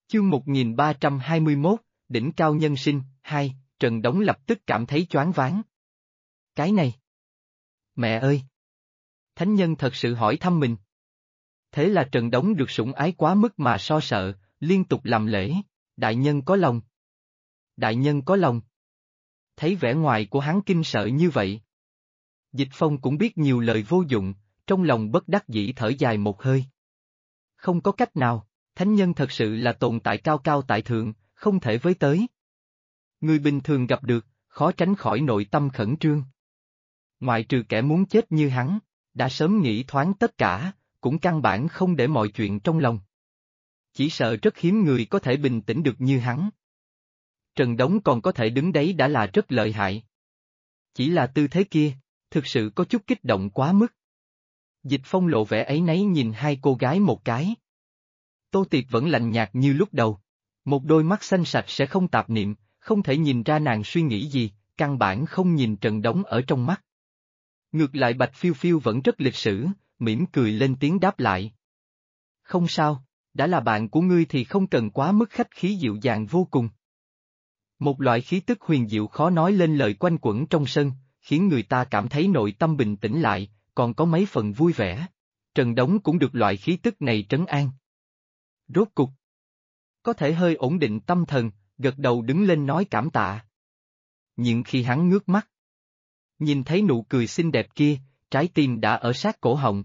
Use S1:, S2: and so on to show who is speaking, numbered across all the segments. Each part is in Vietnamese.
S1: Chương 1321, Đỉnh Cao Nhân Sinh, 2, Trần Đống lập tức cảm thấy choáng váng. Cái này! Mẹ ơi! Thánh nhân thật sự hỏi thăm mình. Thế là Trần Đống được sủng ái quá mức mà so sợ, liên tục làm lễ, đại nhân có lòng. Đại nhân có lòng. Thấy vẻ ngoài của hắn kinh sợ như vậy. Dịch Phong cũng biết nhiều lời vô dụng, trong lòng bất đắc dĩ thở dài một hơi. Không có cách nào, thánh nhân thật sự là tồn tại cao cao tại thượng, không thể với tới. Người bình thường gặp được, khó tránh khỏi nội tâm khẩn trương. Ngoại trừ kẻ muốn chết như hắn, đã sớm nghĩ thoáng tất cả, cũng căn bản không để mọi chuyện trong lòng. Chỉ sợ rất hiếm người có thể bình tĩnh được như hắn. Trần Đống còn có thể đứng đấy đã là rất lợi hại. Chỉ là tư thế kia, thực sự có chút kích động quá mức. Dịch Phong lộ vẻ áy náy nhìn hai cô gái một cái. Tô Tiệp vẫn lạnh nhạt như lúc đầu. Một đôi mắt xanh sạch sẽ không tạp niệm, không thể nhìn ra nàng suy nghĩ gì, căn bản không nhìn Trần Đống ở trong mắt. Ngược lại Bạch Phiêu Phiêu vẫn rất lịch sử, mỉm cười lên tiếng đáp lại. Không sao, đã là bạn của ngươi thì không cần quá mức khách khí dịu dàng vô cùng. Một loại khí tức huyền diệu khó nói lên lời quanh quẩn trong sân, khiến người ta cảm thấy nội tâm bình tĩnh lại, còn có mấy phần vui vẻ. Trần Đống cũng được loại khí tức này trấn an. Rốt cục, có thể hơi ổn định tâm thần, gật đầu đứng lên nói cảm tạ. Nhưng khi hắn ngước mắt, nhìn thấy nụ cười xinh đẹp kia, trái tim đã ở sát cổ họng.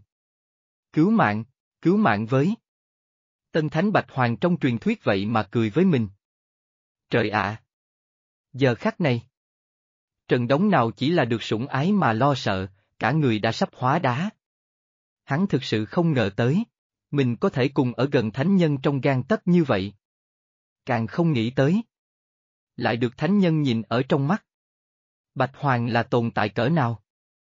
S1: Cứu mạng với. Tân Thánh Bạch Hoàng trong truyền thuyết vậy mà cười với mình. Trời ạ! Giờ khắc này, Trần Đống nào chỉ là được sủng ái mà lo sợ, cả người đã sắp hóa đá. Hắn thực sự không ngờ tới, mình có thể cùng ở gần thánh nhân trong gang tấc như vậy. Càng không nghĩ tới, lại được thánh nhân nhìn ở trong mắt. Bạch Hoàng là tồn tại cỡ nào?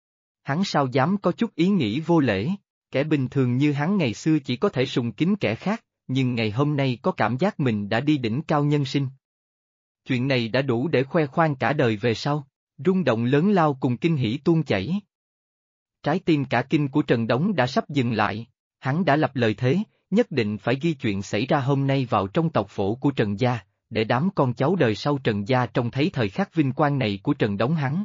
S1: Hắn sao dám có chút ý nghĩ vô lễ, kẻ bình thường như hắn ngày xưa chỉ có thể sùng kính kẻ khác, nhưng ngày hôm nay có cảm giác mình đã đi đỉnh cao nhân sinh. Chuyện này đã đủ để khoe khoang cả đời về sau, rung động lớn lao cùng kinh hỉ tuôn chảy. Trái tim cả kinh của Trần Đống đã sắp dừng lại, hắn đã lập lời thế, nhất định phải ghi chuyện xảy ra hôm nay vào trong tộc phổ của Trần Gia, để đám con cháu đời sau Trần Gia trông thấy thời khắc vinh quang này của Trần Đống hắn.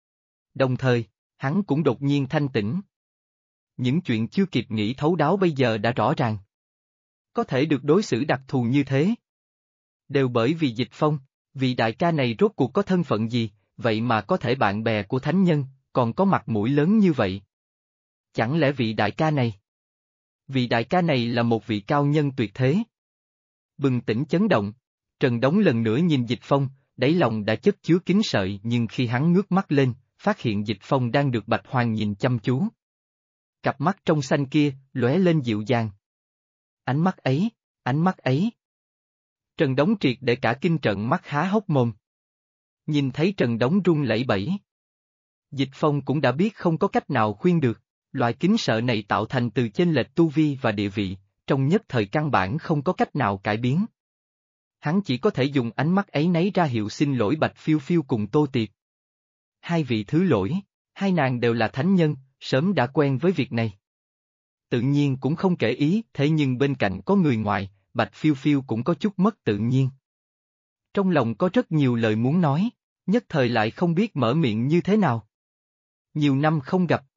S1: Đồng thời, hắn cũng đột nhiên thanh tỉnh. Những chuyện chưa kịp nghĩ thấu đáo bây giờ đã rõ ràng. Có thể được đối xử đặc thù như thế. Đều bởi vì Dịch Phong, vì đại ca này rốt cuộc có thân phận gì, vậy mà có thể bạn bè của thánh nhân, còn có mặt mũi lớn như vậy. Chẳng lẽ vị đại ca này? Vị đại ca này là một vị cao nhân tuyệt thế. Bừng tỉnh chấn động, Trần Đống lần nữa nhìn Dịch Phong, đáy lòng đã chất chứa kính sợi nhưng khi hắn ngước mắt lên, phát hiện Dịch Phong đang được Bạch Hoàng nhìn chăm chú. Cặp mắt trong xanh kia, lóe lên dịu dàng. Ánh mắt ấy. Trần Đống triệt để cả kinh trợn mắt há hốc mồm. Nhìn thấy Trần Đống run lẩy bẩy. Dịch Phong cũng đã biết không có cách nào khuyên được, loại kính sợ này tạo thành từ chênh lệch tu vi và địa vị, trong nhất thời căn bản không có cách nào cải biến. Hắn chỉ có thể dùng ánh mắt ấy nấy ra hiệu xin lỗi Bạch Phiêu Phiêu cùng Tô Tiệp. Hai vị thứ lỗi, hai nàng đều là thánh nhân, sớm đã quen với việc này. Tự nhiên cũng không kể ý, thế nhưng bên cạnh có người ngoài, Bạch Phiêu Phiêu cũng có chút mất tự nhiên. Trong lòng có rất nhiều lời muốn nói, nhất thời lại không biết mở miệng như thế nào. Nhiều năm không gặp.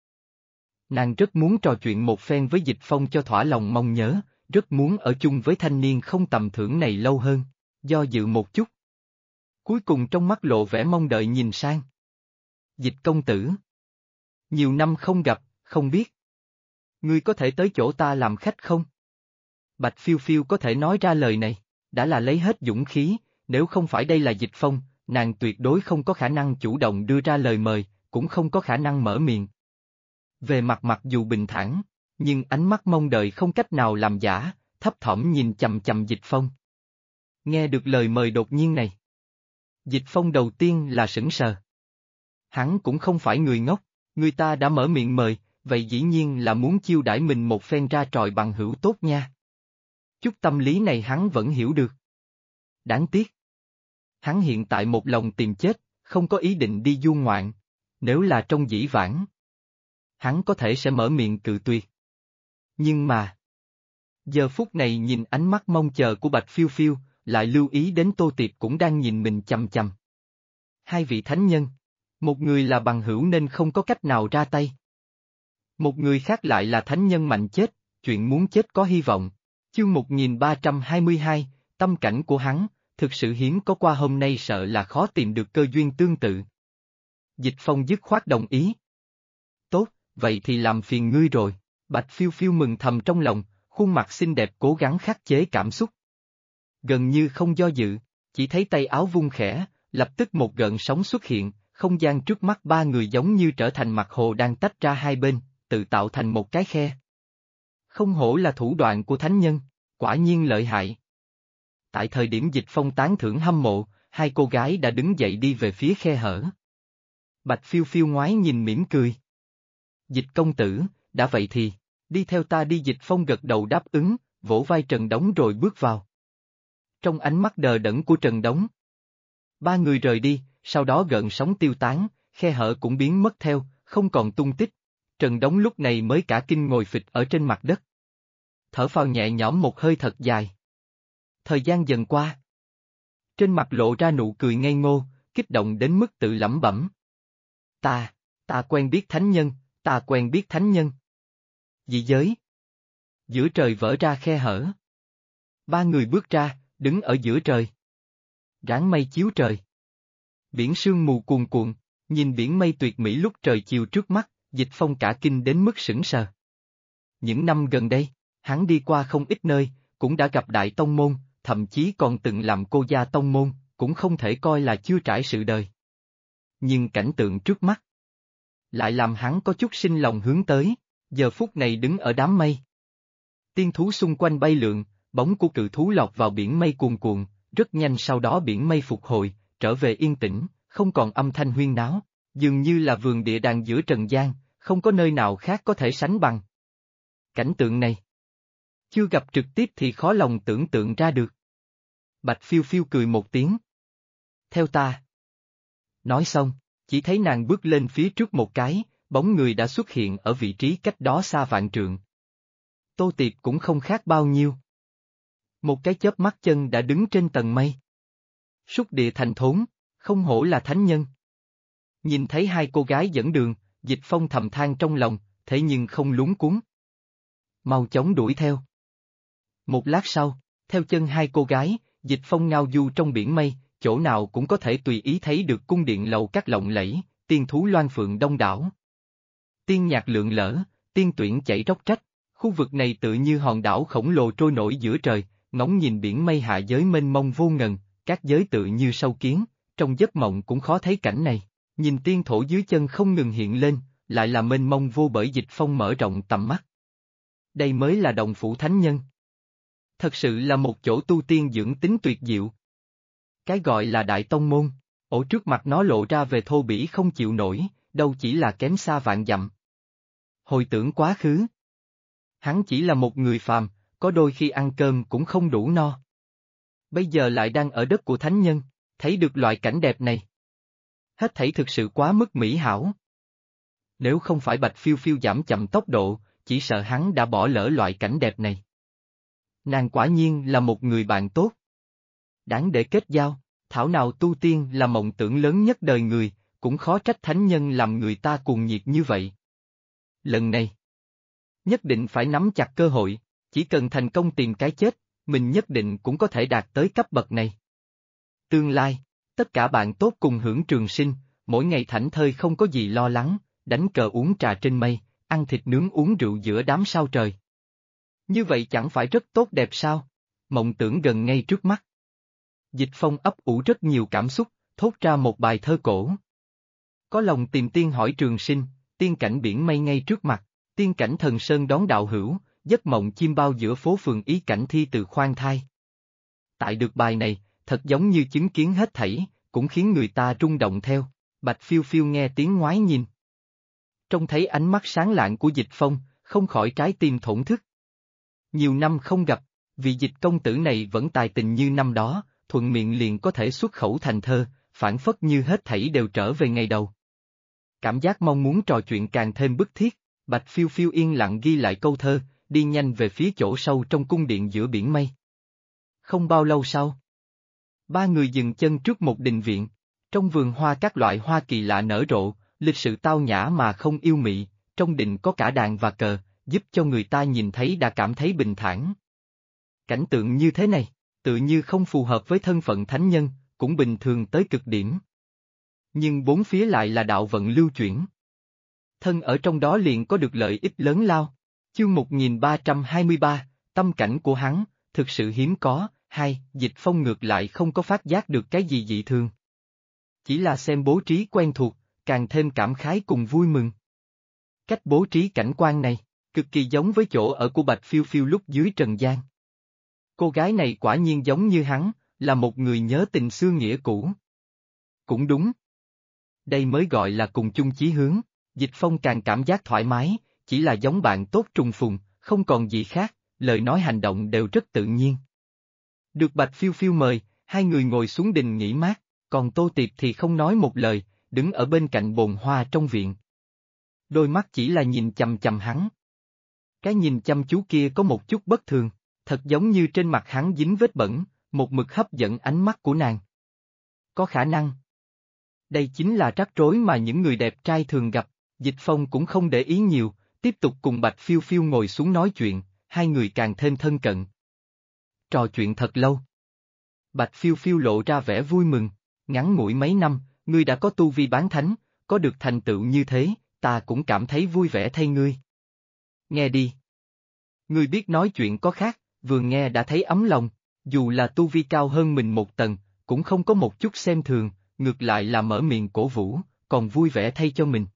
S1: Nàng rất muốn trò chuyện một phen với Dịch Phong cho thỏa lòng mong nhớ, rất muốn ở chung với thanh niên không tầm thường này lâu hơn, do dự một chút. Cuối cùng trong mắt lộ vẻ mong đợi nhìn sang. Dịch công tử. Nhiều năm không gặp, không biết. Ngươi có thể tới chỗ ta làm khách không? Bạch Phiêu Phiêu có thể nói ra lời này, đã là lấy hết dũng khí, nếu không phải đây là Dịch Phong, nàng tuyệt đối không có khả năng chủ động đưa ra lời mời, cũng không có khả năng mở miệng. Về mặt mặc dù bình thản, nhưng ánh mắt mong đợi không cách nào làm giả, thấp thỏm nhìn chằm chằm Dịch Phong. Nghe được lời mời đột nhiên này. Dịch Phong đầu tiên là sững sờ. Hắn cũng không phải người ngốc, người ta đã mở miệng mời, vậy dĩ nhiên là muốn chiêu đãi mình một phen ra tròi bằng hữu tốt nha. Chút tâm lý này hắn vẫn hiểu được. Đáng tiếc. Hắn hiện tại một lòng tìm chết, không có ý định đi du ngoạn. Nếu là trong dĩ vãng, hắn có thể sẽ mở miệng cự tuyệt. Nhưng mà, giờ phút này nhìn ánh mắt mong chờ của Bạch Phiêu Phiêu, lại lưu ý đến Tô Tiệp cũng đang nhìn mình chằm chằm. Hai vị thánh nhân. Một người là bằng hữu nên không có cách nào ra tay. Một người khác lại là thánh nhân mạnh chết, chuyện muốn chết có hy vọng. Chương 1322, tâm cảnh của hắn, thực sự hiếm có qua hôm nay sợ là khó tìm được cơ duyên tương tự. Dịch Phong dứt khoát đồng ý. Tốt, vậy thì làm phiền ngươi rồi. Bạch Phiêu Phiêu mừng thầm trong lòng, khuôn mặt xinh đẹp cố gắng khắc chế cảm xúc. Gần như không do dự, chỉ thấy tay áo vung khẽ, lập tức một gợn sóng xuất hiện, không gian trước mắt ba người giống như trở thành mặt hồ đang tách ra hai bên, tự tạo thành một cái khe. Không hổ là thủ đoạn của thánh nhân, quả nhiên lợi hại. Tại thời điểm Dịch Phong tán thưởng hâm mộ, hai cô gái đã đứng dậy đi về phía khe hở. Bạch Phiêu Phiêu ngoái nhìn mỉm cười. Dịch công tử, đã vậy thì, đi theo ta đi. Dịch Phong gật đầu đáp ứng, vỗ vai Trần Đống rồi bước vào. Trong ánh mắt đờ đẫn của Trần Đống, ba người rời đi, sau đó gợn sóng tiêu tán, khe hở cũng biến mất theo, không còn tung tích. Trần Đống lúc này mới cả kinh ngồi phịch ở trên mặt đất. Thở phào nhẹ nhõm một hơi thật dài. Thời gian dần qua. Trên mặt lộ ra nụ cười ngây ngô, kích động đến mức tự lẩm bẩm. Ta quen biết thánh nhân, ta quen biết thánh nhân. Dị giới. Giữa trời vỡ ra khe hở. Ba người bước ra, đứng ở giữa trời. Ráng mây chiếu trời. Biển sương mù cuồn cuộn, nhìn biển mây tuyệt mỹ lúc trời chiều trước mắt, Dịch Phong cả kinh đến mức sững sờ. Những năm gần đây, hắn đi qua không ít nơi, cũng đã gặp đại tông môn, thậm chí còn từng làm cô gia tông môn, cũng không thể coi là chưa trải sự đời. Nhưng cảnh tượng trước mắt lại làm hắn có chút sinh lòng hướng tới, giờ phút này đứng ở đám mây. Tiên thú xung quanh bay lượn, bóng của cự thú lọt vào biển mây cuồn cuộn, rất nhanh sau đó biển mây phục hồi, trở về yên tĩnh, không còn âm thanh huyên náo, dường như là vườn địa đàng giữa trần gian, không có nơi nào khác có thể sánh bằng. Cảnh tượng này, chưa gặp trực tiếp thì khó lòng tưởng tượng ra được. Bạch Phiêu Phiêu cười một tiếng. Theo ta. Nói xong, chỉ thấy nàng bước lên phía trước một cái, bóng người đã xuất hiện ở vị trí cách đó xa vạn trượng. Tô Tiệp cũng không khác bao nhiêu. Một cái chớp mắt chân đã đứng trên tầng mây. Súc địa thành thốn, không hổ là thánh nhân. Nhìn thấy hai cô gái dẫn đường, Dịch Phong thầm than trong lòng, thế nhưng không luống cuống. Mau chóng đuổi theo. Một lát sau, theo chân hai cô gái, Dịch Phong ngao du trong biển mây, chỗ nào cũng có thể tùy ý thấy được cung điện lầu các lộng lẫy, tiên thú loan phượng đông đảo. Tiên nhạc lượn lỡ, tiên tuyển chảy róc rách, khu vực này tự như hòn đảo khổng lồ trôi nổi giữa trời, ngóng nhìn biển mây hạ giới mênh mông vô ngần, các giới tự như sâu kiến, trong giấc mộng cũng khó thấy cảnh này, nhìn tiên thổ dưới chân không ngừng hiện lên, lại là mênh mông vô bởi. Dịch Phong mở rộng tầm mắt. Đây mới là đồng phủ thánh nhân. Thật sự là một chỗ tu tiên dưỡng tính tuyệt diệu. Cái gọi là đại tông môn, ở trước mặt nó lộ ra về thô bỉ không chịu nổi, đâu chỉ là kém xa vạn dặm. Hồi tưởng quá khứ. Hắn chỉ là một người phàm, có đôi khi ăn cơm cũng không đủ no. Bây giờ lại đang ở đất của thánh nhân, thấy được loại cảnh đẹp này. Hết thảy thực sự quá mức mỹ hảo. Nếu không phải Bạch Phiêu Phiêu giảm chậm tốc độ, chỉ sợ hắn đã bỏ lỡ loại cảnh đẹp này. Nàng quả nhiên là một người bạn tốt. Đáng để kết giao, thảo nào tu tiên là mộng tưởng lớn nhất đời người, cũng khó trách thánh nhân làm người ta cuồng nhiệt như vậy. Lần này, nhất định phải nắm chặt cơ hội, chỉ cần thành công tìm cái chết, mình nhất định cũng có thể đạt tới cấp bậc này. Tương lai, tất cả bạn tốt cùng hưởng trường sinh, mỗi ngày thảnh thơi không có gì lo lắng, đánh cờ uống trà trên mây, ăn thịt nướng uống rượu giữa đám sao trời. Như vậy chẳng phải rất tốt đẹp sao? Mộng tưởng gần ngay trước mắt. Dịch Phong ấp ủ rất nhiều cảm xúc, thốt ra một bài thơ cổ. Có lòng tìm tiên hỏi trường sinh, tiên cảnh biển mây ngay trước mặt, tiên cảnh thần sơn đón đạo hữu, giấc mộng chim bao giữa phố phường ý cảnh thi từ khoan thai. Tại được bài này, thật giống như chứng kiến hết thảy, cũng khiến người ta rung động theo. Bạch Phiêu Phiêu nghe tiếng ngoái nhìn. Trông thấy ánh mắt sáng lạng của Dịch Phong, không khỏi trái tim thổn thức. Nhiều năm không gặp, vị Dịch công tử này vẫn tài tình như năm đó, thuận miệng liền có thể xuất khẩu thành thơ, phản phất như hết thảy đều trở về ngày đầu. Cảm giác mong muốn trò chuyện càng thêm bức thiết, Bạch Phiêu Phiêu yên lặng ghi lại câu thơ, đi nhanh về phía chỗ sâu trong cung điện giữa biển mây. Không bao lâu sau, Ba người dừng chân trước một đình viện. Trong vườn hoa các loại hoa kỳ lạ nở rộ, lịch sự tao nhã mà không yêu mị, trong đình có cả đàn và cờ, giúp cho người ta nhìn thấy đã cảm thấy bình thản. Cảnh tượng như thế này, tự như không phù hợp với thân phận thánh nhân, cũng bình thường tới cực điểm. Nhưng bốn phía lại là đạo vận lưu chuyển. Thân ở trong đó liền có được lợi ích lớn lao. Chương 1323, tâm cảnh của hắn, thực sự hiếm có. Hai, Dịch Phong ngược lại không có phát giác được cái gì dị thường. Chỉ là xem bố trí quen thuộc, càng thêm cảm khái cùng vui mừng. Cách bố trí cảnh quan này, cực kỳ giống với chỗ ở của Bạch Phiêu Phiêu lúc dưới trần gian. Cô gái này quả nhiên giống như hắn, là một người nhớ tình xưa nghĩa cũ. Cũng đúng. Đây mới gọi là cùng chung chí hướng. Dịch Phong càng cảm giác thoải mái, chỉ là giống bạn tốt trùng phùng, không còn gì khác, lời nói hành động đều rất tự nhiên. Được Bạch Phiêu Phiêu mời, hai người ngồi xuống đình nghỉ mát, còn Tô Tiệp thì không nói một lời, đứng ở bên cạnh bồn hoa trong viện. Đôi mắt chỉ là nhìn chằm chằm hắn. Cái nhìn chăm chú kia có một chút bất thường, thật giống như trên mặt hắn dính vết bẩn, một mực hấp dẫn ánh mắt của nàng. Có khả năng. Đây chính là rắc rối mà những người đẹp trai thường gặp. Dịch Phong cũng không để ý nhiều, tiếp tục cùng Bạch Phiêu Phiêu ngồi xuống nói chuyện, hai người càng thêm thân cận. Trò chuyện thật lâu. Bạch Phiêu Phiêu lộ ra vẻ vui mừng, ngắn ngủi mấy năm, ngươi đã có tu vi bán thánh, có được thành tựu như thế, ta cũng cảm thấy vui vẻ thay ngươi. Nghe đi. Ngươi biết nói chuyện có khác, vừa nghe đã thấy ấm lòng, dù là tu vi cao hơn mình một tầng, cũng không có một chút xem thường, ngược lại là mở miệng cổ vũ, còn vui vẻ thay cho mình.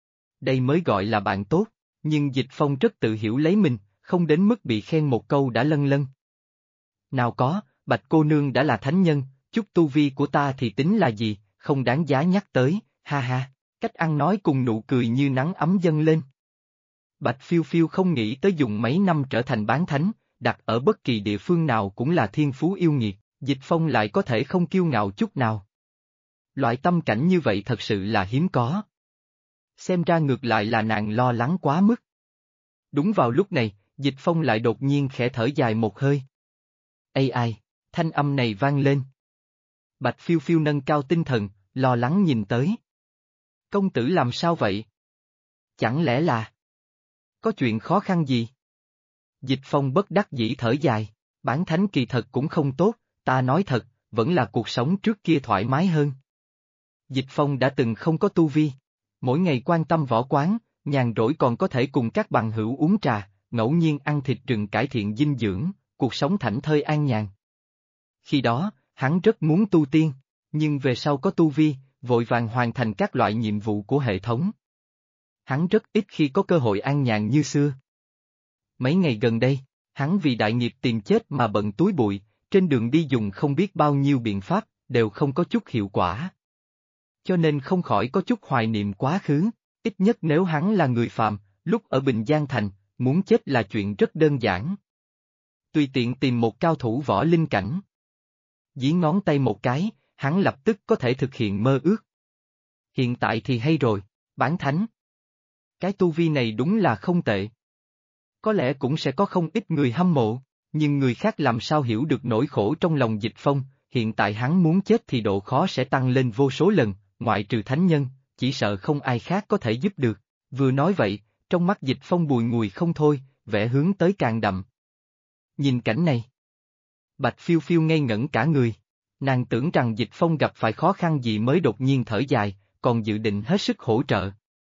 S1: Đây mới gọi là bạn tốt, nhưng Dịch Phong rất tự hiểu lấy mình, không đến mức bị khen một câu đã lân lân. Nào có, Bạch cô nương đã là thánh nhân, chút tu vi của ta thì tính là gì, không đáng giá nhắc tới, ha ha, cách ăn nói cùng nụ cười như nắng ấm dâng lên. Bạch Phiêu Phiêu không nghĩ tới dùng mấy năm trở thành bán thánh, đặt ở bất kỳ địa phương nào cũng là thiên phú yêu nghiệt, Dịch Phong lại có thể không kiêu ngạo chút nào. Loại tâm cảnh như vậy thật sự là hiếm có. Xem ra ngược lại là nàng lo lắng quá mức. Đúng vào lúc này, Dịch Phong lại đột nhiên khẽ thở dài một hơi. Ây ai, thanh âm này vang lên. Bạch Phiêu Phiêu nâng cao tinh thần, lo lắng nhìn tới. Công tử làm sao vậy? Chẳng lẽ là... Có chuyện khó khăn gì? Dịch Phong bất đắc dĩ thở dài, bán thánh kỳ thật cũng không tốt, ta nói thật, vẫn là cuộc sống trước kia thoải mái hơn. Dịch Phong đã từng không có tu vi, mỗi ngày quan tâm võ quán, nhàn rỗi còn có thể cùng các bằng hữu uống trà, ngẫu nhiên ăn thịt rừng cải thiện dinh dưỡng, cuộc sống thảnh thơi an nhàn. Khi đó, hắn rất muốn tu tiên, nhưng về sau có tu vi, vội vàng hoàn thành các loại nhiệm vụ của hệ thống. Hắn rất ít khi có cơ hội an nhàn như xưa. Mấy ngày gần đây, hắn vì đại nghiệp tìm chết mà bận túi bụi, trên đường đi dùng không biết bao nhiêu biện pháp, đều không có chút hiệu quả. Cho nên không khỏi có chút hoài niệm quá khứ, ít nhất nếu hắn là người phàm, lúc ở Bình Giang Thành, muốn chết là chuyện rất đơn giản. Tùy tiện tìm một cao thủ võ linh cảnh. Dí ngón tay một cái, hắn lập tức có thể thực hiện mơ ước. Hiện tại thì hay rồi, bán thánh. Cái tu vi này đúng là không tệ. Có lẽ cũng sẽ có không ít người hâm mộ, nhưng người khác làm sao hiểu được nỗi khổ trong lòng Dịch Phong, hiện tại hắn muốn chết thì độ khó sẽ tăng lên vô số lần, ngoại trừ thánh nhân, chỉ sợ không ai khác có thể giúp được. Vừa nói vậy, trong mắt Dịch Phong bùi ngùi không thôi, vẻ hướng tới càng đậm. Nhìn cảnh này, Bạch Phiêu Phiêu ngây ngẩn cả người, nàng tưởng rằng Dịch Phong gặp phải khó khăn gì mới đột nhiên thở dài, còn dự định hết sức hỗ trợ.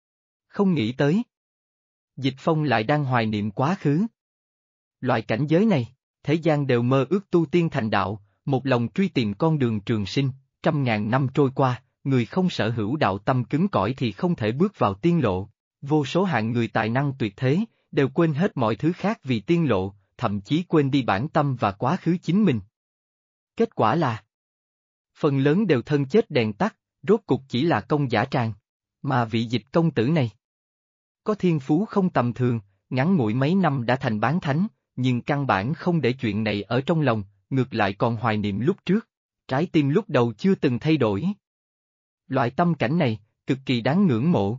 S1: Không nghĩ tới. Dịch Phong lại đang hoài niệm quá khứ. Loại cảnh giới này, thế gian đều mơ ước tu tiên thành đạo, một lòng truy tìm con đường trường sinh, trăm ngàn năm trôi qua, người không sở hữu đạo tâm cứng cỏi thì không thể bước vào tiên lộ. Vô số hạng người tài năng tuyệt thế, đều quên hết mọi thứ khác vì tiên lộ, thậm chí quên đi bản tâm và quá khứ chính mình. Kết quả là, phần lớn đều thân chết đèn tắt, rốt cục chỉ là công giả tràng. Mà vị Dịch công tử này, có thiên phú không tầm thường, ngắn ngủi mấy năm đã thành bán thánh, nhưng căn bản không để chuyện này ở trong lòng, ngược lại còn hoài niệm lúc trước, trái tim lúc đầu chưa từng thay đổi. Loại tâm cảnh này, cực kỳ đáng ngưỡng mộ.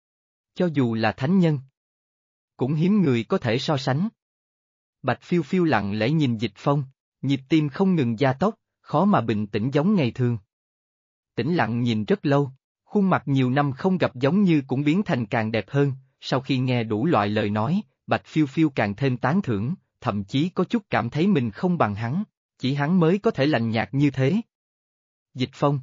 S1: Cho dù là thánh nhân, cũng hiếm người có thể so sánh. Bạch Phiêu Phiêu lặng lẽ nhìn Dịch Phong, nhịp tim không ngừng gia tốc, khó mà bình tĩnh giống ngày thường. Tĩnh lặng nhìn rất lâu, khuôn mặt nhiều năm không gặp giống như cũng biến thành càng đẹp hơn, sau khi nghe đủ loại lời nói, Bạch Phiêu Phiêu càng thêm tán thưởng, thậm chí có chút cảm thấy mình không bằng hắn, chỉ hắn mới có thể lạnh nhạt như thế. Dịch Phong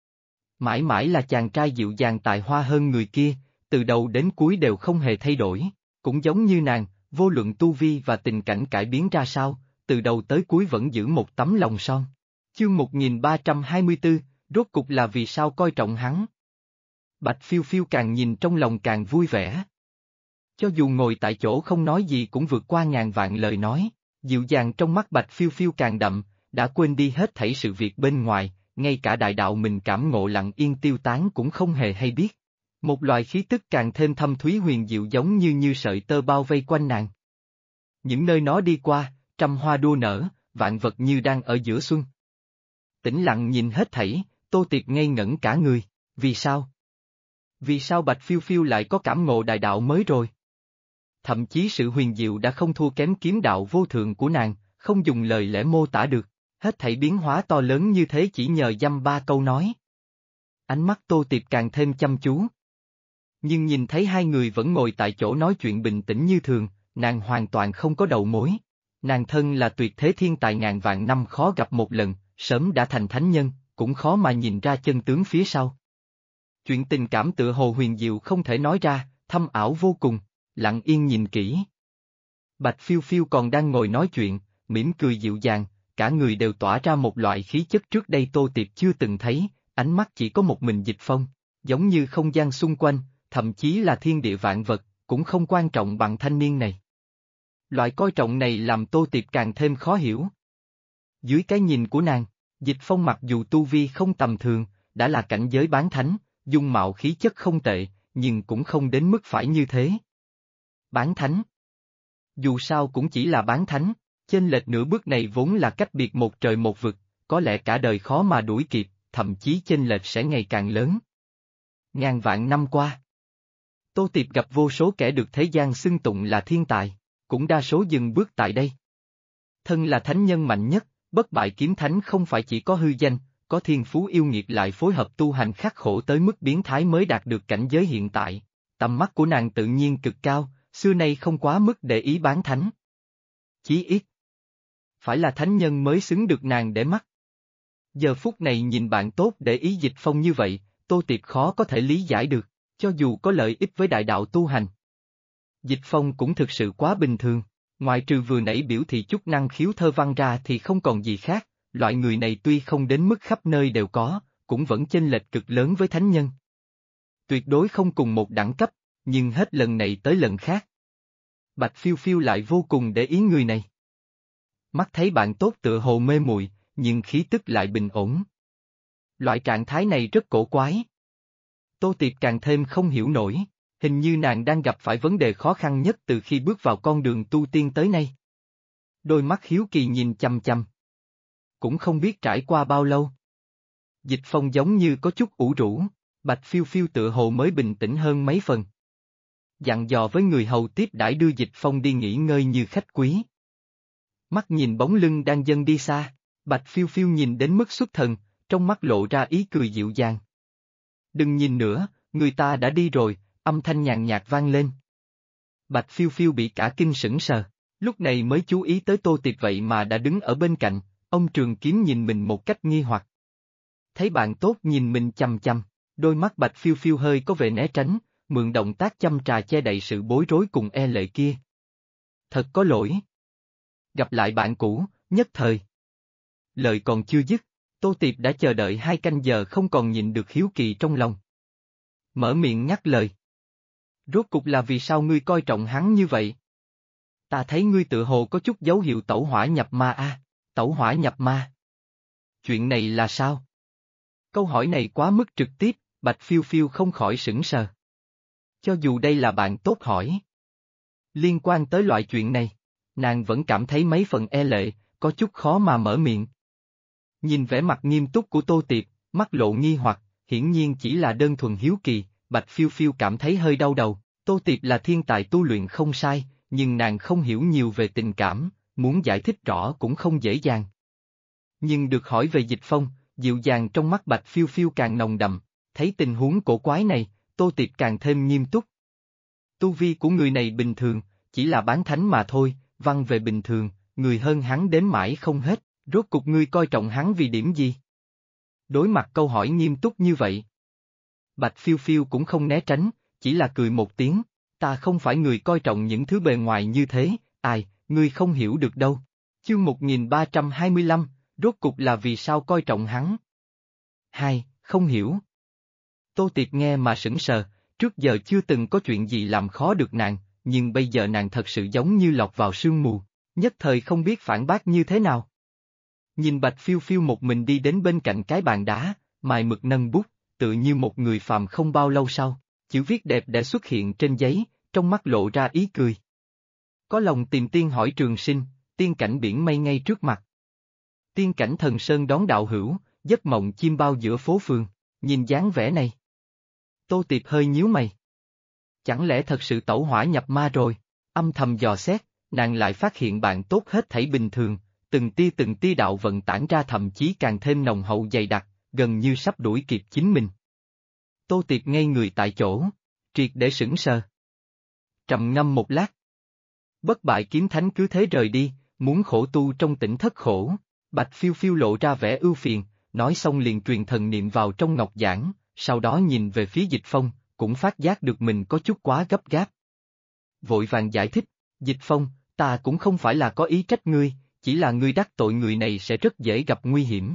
S1: mãi mãi là chàng trai dịu dàng tài hoa hơn người kia, từ đầu đến cuối đều không hề thay đổi, cũng giống như nàng, vô luận tu vi và tình cảnh cải biến ra sao, từ đầu tới cuối vẫn giữ một tấm lòng son. Chương 1324, rốt cục là vì sao coi trọng hắn. Bạch Phiêu Phiêu càng nhìn trong lòng càng vui vẻ. Cho dù ngồi tại chỗ không nói gì cũng vượt qua ngàn vạn lời nói, dịu dàng trong mắt Bạch Phiêu Phiêu càng đậm, đã quên đi hết thảy sự việc bên ngoài, ngay cả đại đạo mình cảm ngộ lặng yên tiêu tán cũng không hề hay biết. Một loài khí tức càng thêm thâm thúy huyền diệu giống như sợi tơ bao vây quanh nàng. Những nơi nó đi qua, trăm hoa đua nở, vạn vật như đang ở giữa xuân. Tĩnh lặng nhìn hết thảy, Tô Tiệp ngây ngẩn cả người, vì sao? Vì sao Bạch Phiêu Phiêu lại có cảm ngộ đại đạo mới rồi? Thậm chí sự huyền diệu đã không thua kém kiếm đạo vô thượng của nàng, không dùng lời lẽ mô tả được, hết thảy biến hóa to lớn như thế chỉ nhờ dăm ba câu nói. Ánh mắt Tô Tiệp càng thêm chăm chú. Nhưng nhìn thấy hai người vẫn ngồi tại chỗ nói chuyện bình tĩnh như thường, nàng hoàn toàn không có đầu mối. Nàng thân là tuyệt thế thiên tài ngàn vạn năm khó gặp một lần, sớm đã thành thánh nhân, cũng khó mà nhìn ra chân tướng phía sau. Chuyện tình cảm tựa hồ huyền diệu không thể nói ra, thâm ảo vô cùng, lặng yên nhìn kỹ. Bạch Phiêu Phiêu còn đang ngồi nói chuyện, mỉm cười dịu dàng, cả người đều tỏa ra một loại khí chất trước đây Tô Tiệp chưa từng thấy, ánh mắt chỉ có một mình Dịch Phong, giống như không gian xung quanh, thậm chí là thiên địa vạn vật, cũng không quan trọng bằng thanh niên này. Loại coi trọng này làm Tô Tiệp càng thêm khó hiểu. Dưới cái nhìn của nàng, Dịch Phong mặc dù tu vi không tầm thường, đã là cảnh giới bán thánh, dung mạo khí chất không tệ, nhưng cũng không đến mức phải như thế. Bán thánh. Dù sao cũng chỉ là bán thánh, chênh lệch nửa bước này vốn là cách biệt một trời một vực, có lẽ cả đời khó mà đuổi kịp, thậm chí chênh lệch sẽ ngày càng lớn. Ngàn vạn năm qua, Tô Tiệp gặp vô số kẻ được thế gian xưng tụng là thiên tài, cũng đa số dừng bước tại đây. Thân là thánh nhân mạnh nhất, bất bại kiếm thánh không phải chỉ có hư danh, có thiên phú yêu nghiệt lại phối hợp tu hành khắc khổ tới mức biến thái mới đạt được cảnh giới hiện tại. Tầm mắt của nàng tự nhiên cực cao, xưa nay không quá mức để ý bán thánh. Chí ít, phải là thánh nhân mới xứng được nàng để mắt. Giờ phút này nhìn bạn tốt để ý Dịch Phong như vậy, Tô Tiệp khó có thể lý giải được, cho dù có lợi ích với đại đạo tu hành. Dịch Phong cũng thực sự quá bình thường, ngoại trừ vừa nãy biểu thị chút năng khiếu thơ văn ra thì không còn gì khác, loại người này tuy không đến mức khắp nơi đều có, cũng vẫn chênh lệch cực lớn với thánh nhân. Tuyệt đối không cùng một đẳng cấp, nhưng hết lần này tới lần khác. Bạch Phiêu Phiêu lại vô cùng để ý người này. Mắt thấy bạn tốt tựa hồ mê muội, nhưng khí tức lại bình ổn. Loại trạng thái này rất cổ quái. Tô Tiệp càng thêm không hiểu nổi, hình như nàng đang gặp phải vấn đề khó khăn nhất từ khi bước vào con đường tu tiên tới nay. Đôi mắt hiếu kỳ nhìn chăm chăm. Cũng không biết trải qua bao lâu. Dịch Phong giống như có chút ủ rũ, Bạch Phiêu Phiêu tựa hồ mới bình tĩnh hơn mấy phần. Dặn dò với người hầu tiếp đãi đưa Dịch Phong đi nghỉ ngơi như khách quý. Mắt nhìn bóng lưng đang dần đi xa, Bạch Phiêu Phiêu nhìn đến mức xuất thần, trong mắt lộ ra ý cười dịu dàng. Đừng nhìn nữa, người ta đã đi rồi, âm thanh nhàn nhạt vang lên. Bạch Phiêu Phiêu bị cả kinh sững sờ, lúc này mới chú ý tới Tô Tiệp vậy mà đã đứng ở bên cạnh, ông Trường Kiếm nhìn mình một cách nghi hoặc. Thấy bạn tốt nhìn mình chằm chằm, đôi mắt Bạch Phiêu Phiêu hơi có vẻ né tránh, mượn động tác châm trà che đậy sự bối rối cùng e lệ kia. Thật có lỗi. Gặp lại bạn cũ, nhất thời. Lời còn chưa dứt, Tô Tiệp đã chờ đợi 2 canh giờ không còn nhịn được hiếu kỳ trong lòng. Mở miệng nhắc lời. Rốt cục là vì sao ngươi coi trọng hắn như vậy? Ta thấy ngươi tựa hồ có chút dấu hiệu tẩu hỏa nhập ma a. Tẩu hỏa nhập ma. Chuyện này là sao? Câu hỏi này quá mức trực tiếp, Bạch Phiêu Phiêu không khỏi sững sờ. Cho dù đây là bạn tốt hỏi. Liên quan tới loại chuyện này, nàng vẫn cảm thấy mấy phần e lệ, có chút khó mà mở miệng. Nhìn vẻ mặt nghiêm túc của Tô Tiệp, mắt lộ nghi hoặc, hiển nhiên chỉ là đơn thuần hiếu kỳ, Bạch Phiêu Phiêu cảm thấy hơi đau đầu, Tô Tiệp là thiên tài tu luyện không sai, nhưng nàng không hiểu nhiều về tình cảm, muốn giải thích rõ cũng không dễ dàng. Nhưng được hỏi về Dịch Phong, dịu dàng trong mắt Bạch Phiêu Phiêu càng nồng đậm, thấy tình huống cổ quái này, Tô Tiệp càng thêm nghiêm túc. Tu vi của người này bình thường, chỉ là bán thánh mà thôi, văn về bình thường, người hơn hắn đếm mãi không hết, rốt cục ngươi coi trọng hắn vì điểm gì? Đối mặt câu hỏi nghiêm túc như vậy. Bạch Phiêu Phiêu cũng không né tránh, chỉ là cười một tiếng, ta không phải người coi trọng những thứ bề ngoài như thế, ngươi không hiểu được đâu. Chương 1325, rốt cục là vì sao coi trọng hắn? Không hiểu. Tô Tiệp nghe mà sững sờ, trước giờ chưa từng có chuyện gì làm khó được nàng, nhưng bây giờ nàng thật sự giống như lọt vào sương mù, nhất thời không biết phản bác như thế nào. Nhìn Bạch Phiêu Phiêu một mình đi đến bên cạnh cái bàn đá, mài mực nâng bút, tự như một người phàm không bao lâu sau, chữ viết đẹp đã xuất hiện trên giấy, trong mắt lộ ra ý cười. Có lòng tìm tiên hỏi trường sinh, tiên cảnh biển mây ngay trước mặt. Tiên cảnh thần sơn đón đạo hữu, giấc mộng chim bao giữa phố phường, nhìn dáng vẻ này. Tô Tiệp hơi nhíu mày. Chẳng lẽ thật sự tẩu hỏa nhập ma rồi? Âm thầm dò xét, nàng lại phát hiện bạn tốt hết thảy bình thường, từng tia đạo vận tản ra thậm chí càng thêm nồng hậu dày đặc, gần như sắp đuổi kịp chính mình. Tô Tiệp ngây người tại chỗ, triệt để sững sờ. Trầm ngâm một lát. Bất bại kiếm thánh cứ thế rời đi, muốn khổ tu trong tỉnh thất khổ. Bạch Phiêu Phiêu lộ ra vẻ ưu phiền, nói xong liền truyền thần niệm vào trong ngọc giản, sau đó nhìn về phía Dịch Phong, cũng phát giác được mình có chút quá gấp gáp. Vội vàng giải thích, Dịch Phong, ta cũng không phải là có ý trách ngươi, chỉ là ngươi đắc tội người này sẽ rất dễ gặp nguy hiểm.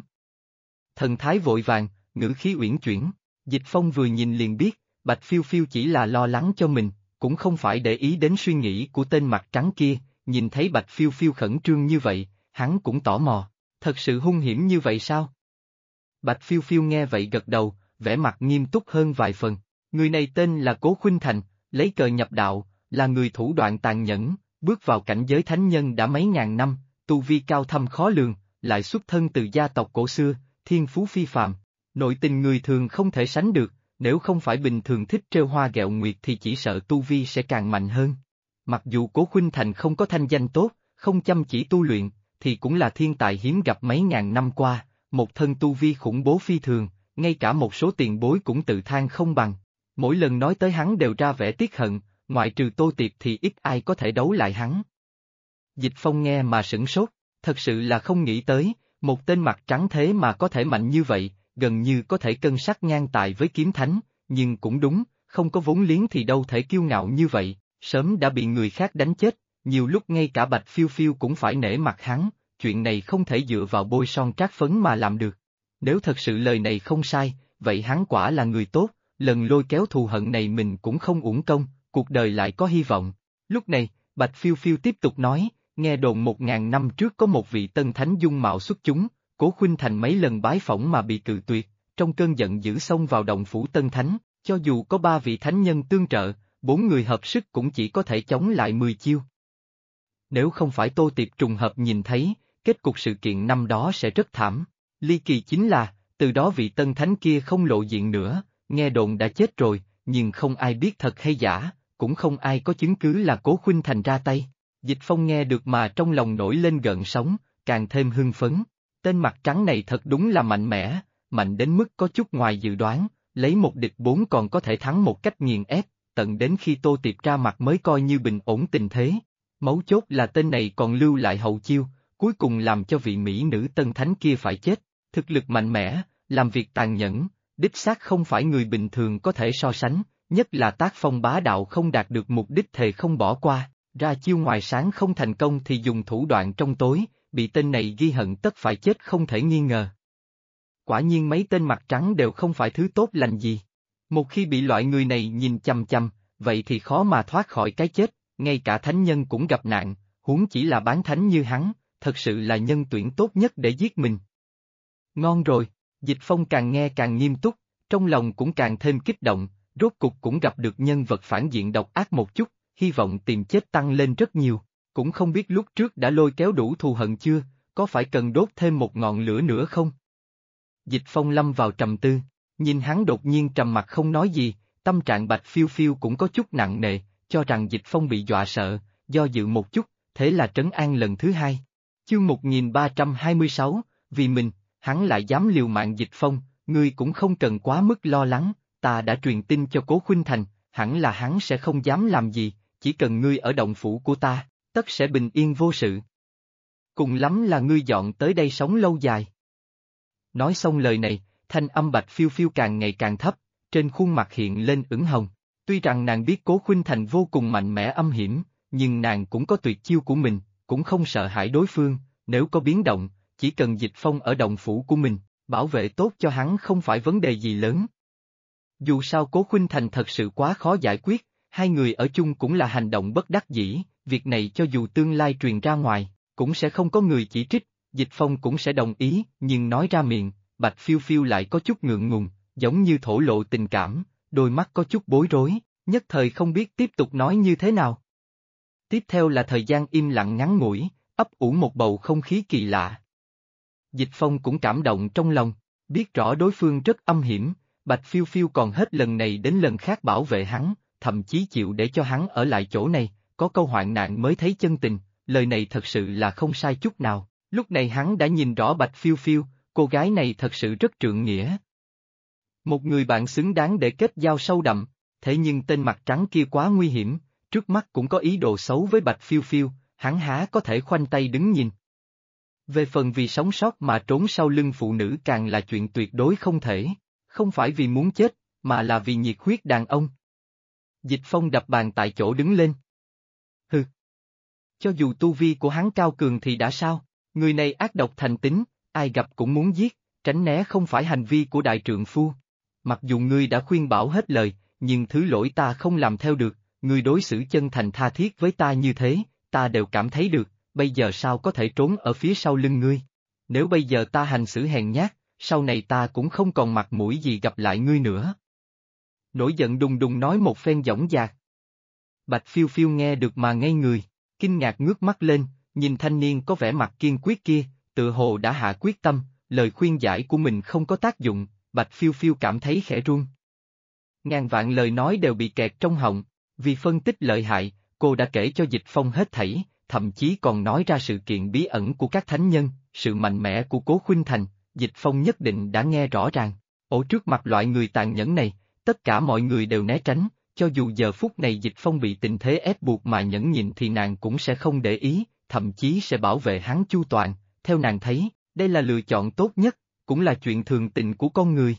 S1: Thần thái vội vàng, ngữ khí uyển chuyển, Dịch Phong vừa nhìn liền biết, Bạch Phiêu Phiêu chỉ là lo lắng cho mình, cũng không phải để ý đến suy nghĩ của tên mặt trắng kia, nhìn thấy Bạch Phiêu Phiêu khẩn trương như vậy, hắn cũng tò mò, thật sự hung hiểm như vậy sao? Bạch Phiêu Phiêu nghe vậy gật đầu, vẻ mặt nghiêm túc hơn vài phần, người này tên là Cố Khuynh Thành, lấy cờ nhập đạo, là người thủ đoạn tàn nhẫn, bước vào cảnh giới thánh nhân đã mấy ngàn năm, tu vi cao thâm khó lường, lại xuất thân từ gia tộc cổ xưa, thiên phú phi phàm, nội tình người thường không thể sánh được, nếu không phải bình thường thích trêu hoa ghẹo nguyệt thì chỉ sợ tu vi sẽ càng mạnh hơn. Mặc dù Cố Khuynh Thành không có thanh danh tốt, không chăm chỉ tu luyện, thì cũng là thiên tài hiếm gặp mấy ngàn năm qua, một thân tu vi khủng bố phi thường, ngay cả một số tiền bối cũng tự than không bằng. Mỗi lần nói tới hắn đều ra vẻ tiếc hận, ngoại trừ Tô Tiệp thì ít ai có thể đấu lại hắn. Dịch Phong nghe mà sửng sốt, thật sự là không nghĩ tới, một tên mặt trắng thế mà có thể mạnh như vậy, gần như có thể cân sắc ngang tài với kiếm thánh, nhưng cũng đúng, không có vốn liếng thì đâu thể kiêu ngạo như vậy, sớm đã bị người khác đánh chết, nhiều lúc ngay cả Bạch Phiêu Phiêu cũng phải nể mặt hắn, chuyện này không thể dựa vào bôi son trát phấn mà làm được. Nếu thật sự lời này không sai, vậy hắn quả là người tốt, lần lôi kéo thù hận này mình cũng không uổng công, cuộc đời lại có hy vọng. Lúc này, Bạch Phiêu Phiêu tiếp tục nói, nghe đồn 1000 năm trước có một vị tân thánh dung mạo xuất chúng, Cố Khuynh Thành mấy lần bái phỏng mà bị cự tuyệt, trong cơn giận dữ xông vào động phủ tân thánh, cho dù có 3 vị thánh nhân tương trợ, 4 người hợp sức cũng chỉ có thể chống lại 10 chiêu. Nếu không phải Tô Tiệp trùng hợp nhìn thấy, kết cục sự kiện năm đó sẽ rất thảm. Ly kỳ chính là, từ đó vị tân thánh kia không lộ diện nữa, nghe đồn đã chết rồi, nhưng không ai biết thật hay giả, cũng không ai có chứng cứ là Cố Khuynh Thành ra tay. Dịch Phong nghe được mà trong lòng nổi lên gợn sóng, càng thêm hưng phấn. Tên mặt trắng này thật đúng là mạnh mẽ, mạnh đến mức có chút ngoài dự đoán, lấy một địch 4 còn có thể thắng một cách nghiền ép, tận đến khi Tô Tiệp ra mặt mới coi như bình ổn tình thế. Mấu chốt là tên này còn lưu lại hậu chiêu, cuối cùng làm cho vị mỹ nữ tân thánh kia phải chết. Thực lực mạnh mẽ, làm việc tàn nhẫn, đích xác không phải người bình thường có thể so sánh, nhất là tác phong bá đạo không đạt được mục đích thề không bỏ qua, ra chiêu ngoài sáng không thành công thì dùng thủ đoạn trong tối, bị tên này ghi hận tất phải chết không thể nghi ngờ. Quả nhiên mấy tên mặt trắng đều không phải thứ tốt lành gì. Một khi bị loại người này nhìn chằm chằm, vậy thì khó mà thoát khỏi cái chết, ngay cả thánh nhân cũng gặp nạn, huống chỉ là bán thánh như hắn, thật sự là nhân tuyển tốt nhất để giết mình. Ngon rồi, Dịch Phong càng nghe càng nghiêm túc, trong lòng cũng càng thêm kích động, rốt cục cũng gặp được nhân vật phản diện độc ác một chút, hy vọng tìm chết tăng lên rất nhiều, cũng không biết lúc trước đã lôi kéo đủ thù hận chưa, có phải cần đốt thêm một ngọn lửa nữa không? Dịch Phong lâm vào trầm tư, nhìn hắn đột nhiên trầm mặt không nói gì, tâm trạng Bạch Phiêu Phiêu cũng có chút nặng nề, cho rằng Dịch Phong bị dọa sợ, do dự một chút, thế là trấn an lần thứ hai. Chương 1326, vì mình, hắn lại dám liều mạng Dịch Phong, ngươi cũng không cần quá mức lo lắng, ta đã truyền tin cho Cố Khuynh Thành, hẳn là hắn sẽ không dám làm gì, chỉ cần ngươi ở động phủ của ta, tất sẽ bình yên vô sự. Cùng lắm là ngươi dọn tới đây sống lâu dài. Nói xong lời này, thanh âm Bạch Phiêu Phiêu càng ngày càng thấp, trên khuôn mặt hiện lên ửng hồng. Tuy rằng nàng biết Cố Khuynh Thành vô cùng mạnh mẽ âm hiểm, nhưng nàng cũng có tuyệt chiêu của mình, cũng không sợ hãi đối phương, nếu có biến động, chỉ cần Dịch Phong ở động phủ của mình, bảo vệ tốt cho hắn không phải vấn đề gì lớn. Dù sao Cố Khuynh Thành thật sự quá khó giải quyết, hai người ở chung cũng là hành động bất đắc dĩ, việc này cho dù tương lai truyền ra ngoài, cũng sẽ không có người chỉ trích, Dịch Phong cũng sẽ đồng ý, nhưng nói ra miệng, Bạch Phiêu Phiêu lại có chút ngượng ngùng, giống như thổ lộ tình cảm, đôi mắt có chút bối rối, nhất thời không biết tiếp tục nói như thế nào. Tiếp theo là thời gian im lặng ngắn ngủi, ấp ủ một bầu không khí kỳ lạ. Dịch Phong cũng cảm động trong lòng, biết rõ đối phương rất âm hiểm, Bạch Phiêu Phiêu còn hết lần này đến lần khác bảo vệ hắn, thậm chí chịu để cho hắn ở lại chỗ này, có câu hoạn nạn mới thấy chân tình, lời này thật sự là không sai chút nào, lúc này hắn đã nhìn rõ Bạch Phiêu Phiêu, cô gái này thật sự rất trượng nghĩa. Một người bạn xứng đáng để kết giao sâu đậm, thế nhưng tên mặt trắng kia quá nguy hiểm, trước mắt cũng có ý đồ xấu với Bạch Phiêu Phiêu, hắn há có thể khoanh tay đứng nhìn. Về phần vì sống sót mà trốn sau lưng phụ nữ càng là chuyện tuyệt đối không thể, không phải vì muốn chết, mà là vì nhiệt huyết đàn ông. Dịch Phong đập bàn tại chỗ đứng lên. Hừ. Cho dù tu vi của hắn cao cường thì đã sao, người này ác độc thành tính, ai gặp cũng muốn giết, tránh né không phải hành vi của đại trượng phu. Mặc dù ngươi đã khuyên bảo hết lời, nhưng thứ lỗi ta không làm theo được, ngươi đối xử chân thành tha thiết với ta như thế, ta đều cảm thấy được, bây giờ sao có thể trốn ở phía sau lưng ngươi. Nếu bây giờ ta hành xử hèn nhát, sau này ta cũng không còn mặt mũi gì gặp lại ngươi nữa. Nổi giận đùng đùng nói một phen dõng dạc. Bạch Phiêu Phiêu nghe được mà ngây người, kinh ngạc ngước mắt lên, nhìn thanh niên có vẻ mặt kiên quyết kia, tự hồ đã hạ quyết tâm, lời khuyên giải của mình không có tác dụng, Bạch Phiêu Phiêu cảm thấy khẽ run. Ngàn vạn lời nói đều bị kẹt trong họng, vì phân tích lợi hại, cô đã kể cho Dịch Phong hết thảy, thậm chí còn nói ra sự kiện bí ẩn của các thánh nhân, sự mạnh mẽ của Cố Khuynh Thành, Dịch Phong nhất định đã nghe rõ ràng. Ở trước mặt loại người tàn nhẫn này, tất cả mọi người đều né tránh, cho dù giờ phút này Dịch Phong bị tình thế ép buộc mà nhẫn nhịn thì nàng cũng sẽ không để ý, thậm chí sẽ bảo vệ hắn chu toàn, theo nàng thấy, đây là lựa chọn tốt nhất, cũng là chuyện thường tình của con người.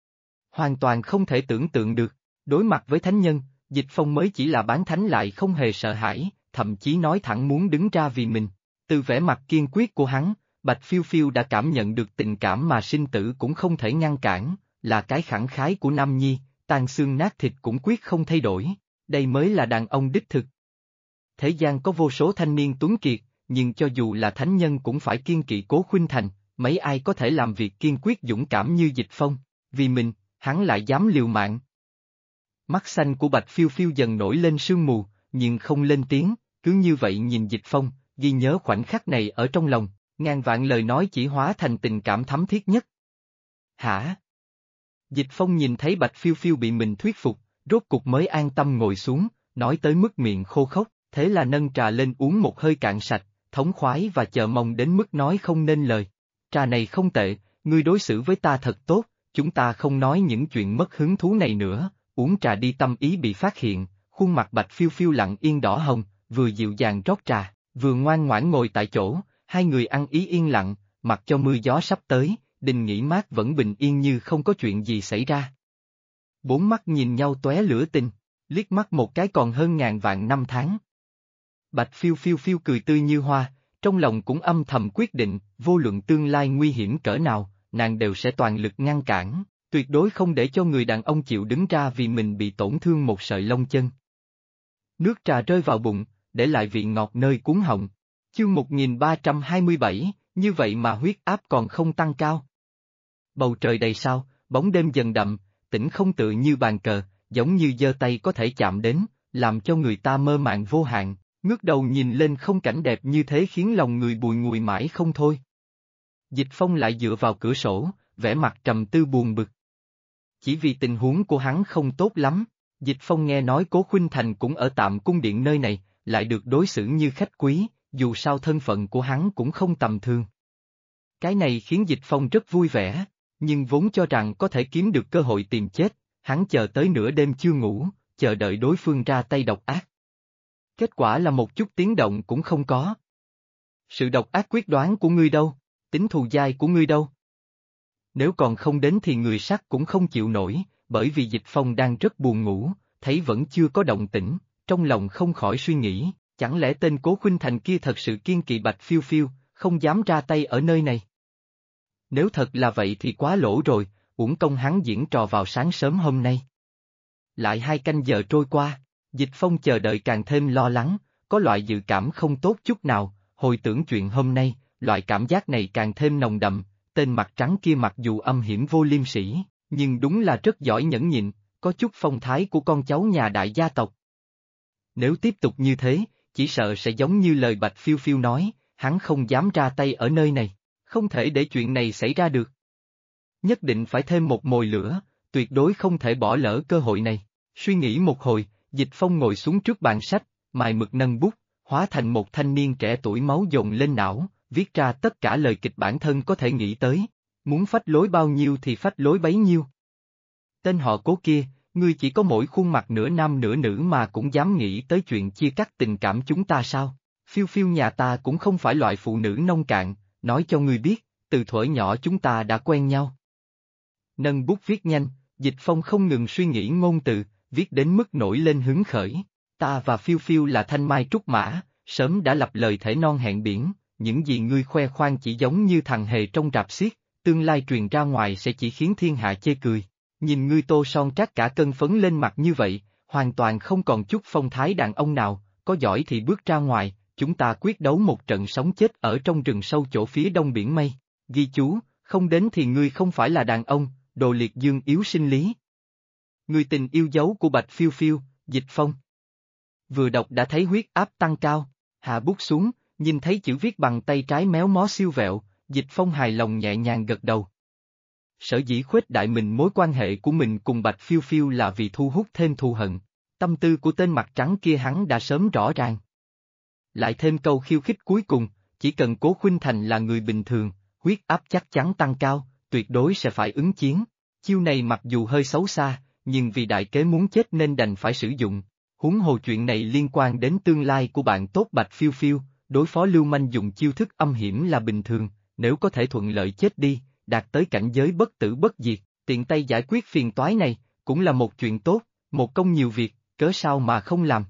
S1: Hoàn toàn không thể tưởng tượng được, đối mặt với thánh nhân, Dịch Phong mới chỉ là bán thánh lại không hề sợ hãi, thậm chí nói thẳng muốn đứng ra vì mình. Từ vẻ mặt kiên quyết của hắn, Bạch Phiêu Phiêu đã cảm nhận được tình cảm mà sinh tử cũng không thể ngăn cản, là cái khẳng khái của nam nhi, tan xương nát thịt cũng quyết không thay đổi, đây mới là đàn ông đích thực. Thế gian có vô số thanh niên tuấn kiệt, nhưng cho dù là thánh nhân cũng phải kiên kỵ Cố Khuynh Thành, mấy ai có thể làm việc kiên quyết dũng cảm như Dịch Phong, vì mình, hắn lại dám liều mạng. Mắt xanh của Bạch Phiêu Phiêu dần nổi lên sương mù, nhưng không lên tiếng, cứ như vậy nhìn Dịch Phong, ghi nhớ khoảnh khắc này ở trong lòng, ngàn vạn lời nói chỉ hóa thành tình cảm thấm thiết nhất. Hả? Dịch Phong nhìn thấy Bạch Phiêu Phiêu bị mình thuyết phục, rốt cục mới an tâm ngồi xuống, nói tới mức miệng khô khốc, thế là nâng trà lên uống một hơi cạn sạch, thống khoái và chờ mong đến mức nói không nên lời. Trà này không tệ, ngươi đối xử với ta thật tốt, chúng ta không nói những chuyện mất hứng thú này nữa, uống trà đi. Tâm ý bị phát hiện, khuôn mặt Bạch Phiêu Phiêu lặng yên đỏ hồng, vừa dịu dàng rót trà, vừa ngoan ngoãn ngồi tại chỗ, hai người ăn ý yên lặng, mặc cho mưa gió sắp tới, đình nghỉ mát vẫn bình yên như không có chuyện gì xảy ra. Bốn mắt nhìn nhau tóe lửa tình, liếc mắt một cái còn hơn ngàn vạn năm tháng. Bạch Phiêu Phiêu Phiêu cười tươi như hoa, trong lòng cũng âm thầm quyết định, vô luận tương lai nguy hiểm cỡ nào, nàng đều sẽ toàn lực ngăn cản, tuyệt đối không để cho người đàn ông chịu đứng ra vì mình bị tổn thương một sợi lông chân. Nước trà rơi vào bụng, để lại vị ngọt nơi cuốn họng. Chương 1327, như vậy mà huyết áp còn không tăng cao. Bầu trời đầy sao, bóng đêm dần đậm, tĩnh không tựa như bàn cờ, giống như giơ tay có thể chạm đến, làm cho người ta mơ màng vô hạn, ngước đầu nhìn lên không cảnh đẹp như thế khiến lòng người bùi ngùi mãi không thôi. Dịch Phong lại dựa vào cửa sổ, vẻ mặt trầm tư buồn bực. Chỉ vì tình huống của hắn không tốt lắm, Dịch Phong nghe nói Cố Khuynh Thành cũng ở tạm cung điện nơi này, lại được đối xử như khách quý, dù sao thân phận của hắn cũng không tầm thường. Cái này khiến Dịch Phong rất vui vẻ, nhưng vốn cho rằng có thể kiếm được cơ hội tìm chết, hắn chờ tới nửa đêm chưa ngủ, chờ đợi đối phương ra tay độc ác. Kết quả là một chút tiếng động cũng không có. Sự độc ác quyết đoán của ngươi đâu? Tính thù dai của ngươi đâu? Nếu còn không đến thì người sắt cũng không chịu nổi, bởi vì Dịch Phong đang rất buồn ngủ, thấy vẫn chưa có động tĩnh, trong lòng không khỏi suy nghĩ, chẳng lẽ tên Cố Khuynh Thành kia thật sự kiêng kỵ Bạch Phiêu Phiêu, không dám ra tay ở nơi này? Nếu thật là vậy thì quá lỗ rồi, uổng công hắn diễn trò vào sáng sớm hôm nay. Lại 2 canh giờ trôi qua, Dịch Phong chờ đợi càng thêm lo lắng, có loại dự cảm không tốt chút nào, hồi tưởng chuyện hôm nay, loại cảm giác này càng thêm nồng đậm, tên mặt trắng kia mặc dù âm hiểm vô liêm sỉ, nhưng đúng là rất giỏi nhẫn nhịn, có chút phong thái của con cháu nhà đại gia tộc. Nếu tiếp tục như thế, chỉ sợ sẽ giống như lời Bạch Phiêu Phiêu nói, hắn không dám ra tay ở nơi này, không thể để chuyện này xảy ra được. Nhất định phải thêm một mồi lửa, tuyệt đối không thể bỏ lỡ cơ hội này. Suy nghĩ một hồi, Dịch Phong ngồi xuống trước bàn sách, mài mực nâng bút, hóa thành một thanh niên trẻ tuổi máu dồn lên não, viết ra tất cả lời kịch bản thân có thể nghĩ tới, muốn phách lối bao nhiêu thì phách lối bấy nhiêu. Tên họ Cố kia, ngươi chỉ có mỗi khuôn mặt nửa nam nửa nữ mà cũng dám nghĩ tới chuyện chia cắt tình cảm chúng ta sao? Phiêu Phiêu nhà ta cũng không phải loại phụ nữ nông cạn, nói cho ngươi biết, từ thuở nhỏ chúng ta đã quen nhau. Nâng bút viết nhanh, Dịch Phong không ngừng suy nghĩ ngôn từ, viết đến mức nổi lên hứng khởi. Ta và Phiêu Phiêu là thanh mai trúc mã, sớm đã lập lời thề non hẹn biển, những gì ngươi khoe khoang chỉ giống như thằng hề trong rạp xiếc, tương lai truyền ra ngoài sẽ chỉ khiến thiên hạ chê cười. Nhìn ngươi tô son trát cả cân phấn lên mặt như vậy, hoàn toàn không còn chút phong thái đàn ông nào, có giỏi thì bước ra ngoài, chúng ta quyết đấu một trận sống chết ở trong rừng sâu chỗ phía đông biển mây. Ghi chú, không đến thì ngươi không phải là đàn ông, đồ liệt dương yếu sinh lý. Người tình yêu dấu của Bạch Phiêu Phiêu, Dịch Phong. Vừa đọc đã thấy huyết áp tăng cao, hạ bút xuống, nhìn thấy chữ viết bằng tay trái méo mó siêu vẹo, Dịch Phong hài lòng nhẹ nhàng gật đầu. Sở dĩ khuếch đại mình mối quan hệ của mình cùng Bạch Phiêu Phiêu là vì thu hút thêm thù hận, tâm tư của tên mặt trắng kia hắn đã sớm rõ ràng. Lại thêm câu khiêu khích cuối cùng, chỉ cần Cố Khuynh Thành là người bình thường, huyết áp chắc chắn tăng cao, tuyệt đối sẽ phải ứng chiến. Chiêu này mặc dù hơi xấu xa, nhưng vì đại kế muốn chết nên đành phải sử dụng. Huống hồ chuyện này liên quan đến tương lai của bạn tốt Bạch Phiêu Phiêu, đối phó lưu manh dùng chiêu thức âm hiểm là bình thường, nếu có thể thuận lợi chết đi, đạt tới cảnh giới bất tử bất diệt, tiện tay giải quyết phiền toái này, cũng là một chuyện tốt, một công nhiều việc, cớ sao mà không làm.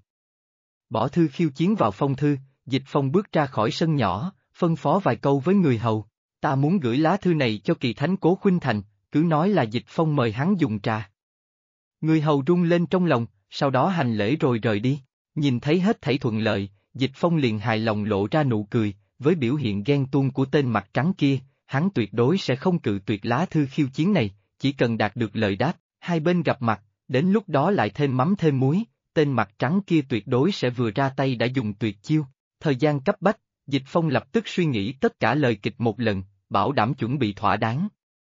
S1: Bỏ thư khiêu chiến vào phong thư, Dịch Phong bước ra khỏi sân nhỏ, phân phó vài câu với người hầu. Ta muốn gửi lá thư này cho kỳ thánh Cố Khuynh Thành, cứ nói là Dịch Phong mời hắn dùng trà. Người hầu rung lên trong lòng, sau đó hành lễ rồi rời đi. Nhìn thấy hết thảy thuận lợi, Dịch Phong liền hài lòng lộ ra nụ cười, với biểu hiện ghen tuông của tên mặt trắng kia, hắn tuyệt đối sẽ không cự tuyệt lá thư khiêu chiến này, chỉ cần đạt được lời đáp, hai bên gặp mặt, đến lúc đó lại thêm mắm thêm muối, tên mặt trắng kia tuyệt đối sẽ vừa ra tay đã dùng tuyệt chiêu. Thời gian cấp bách, Dịch Phong lập tức suy nghĩ tất cả lời kịch một lần, bảo đảm chuẩn bị thỏa đáng.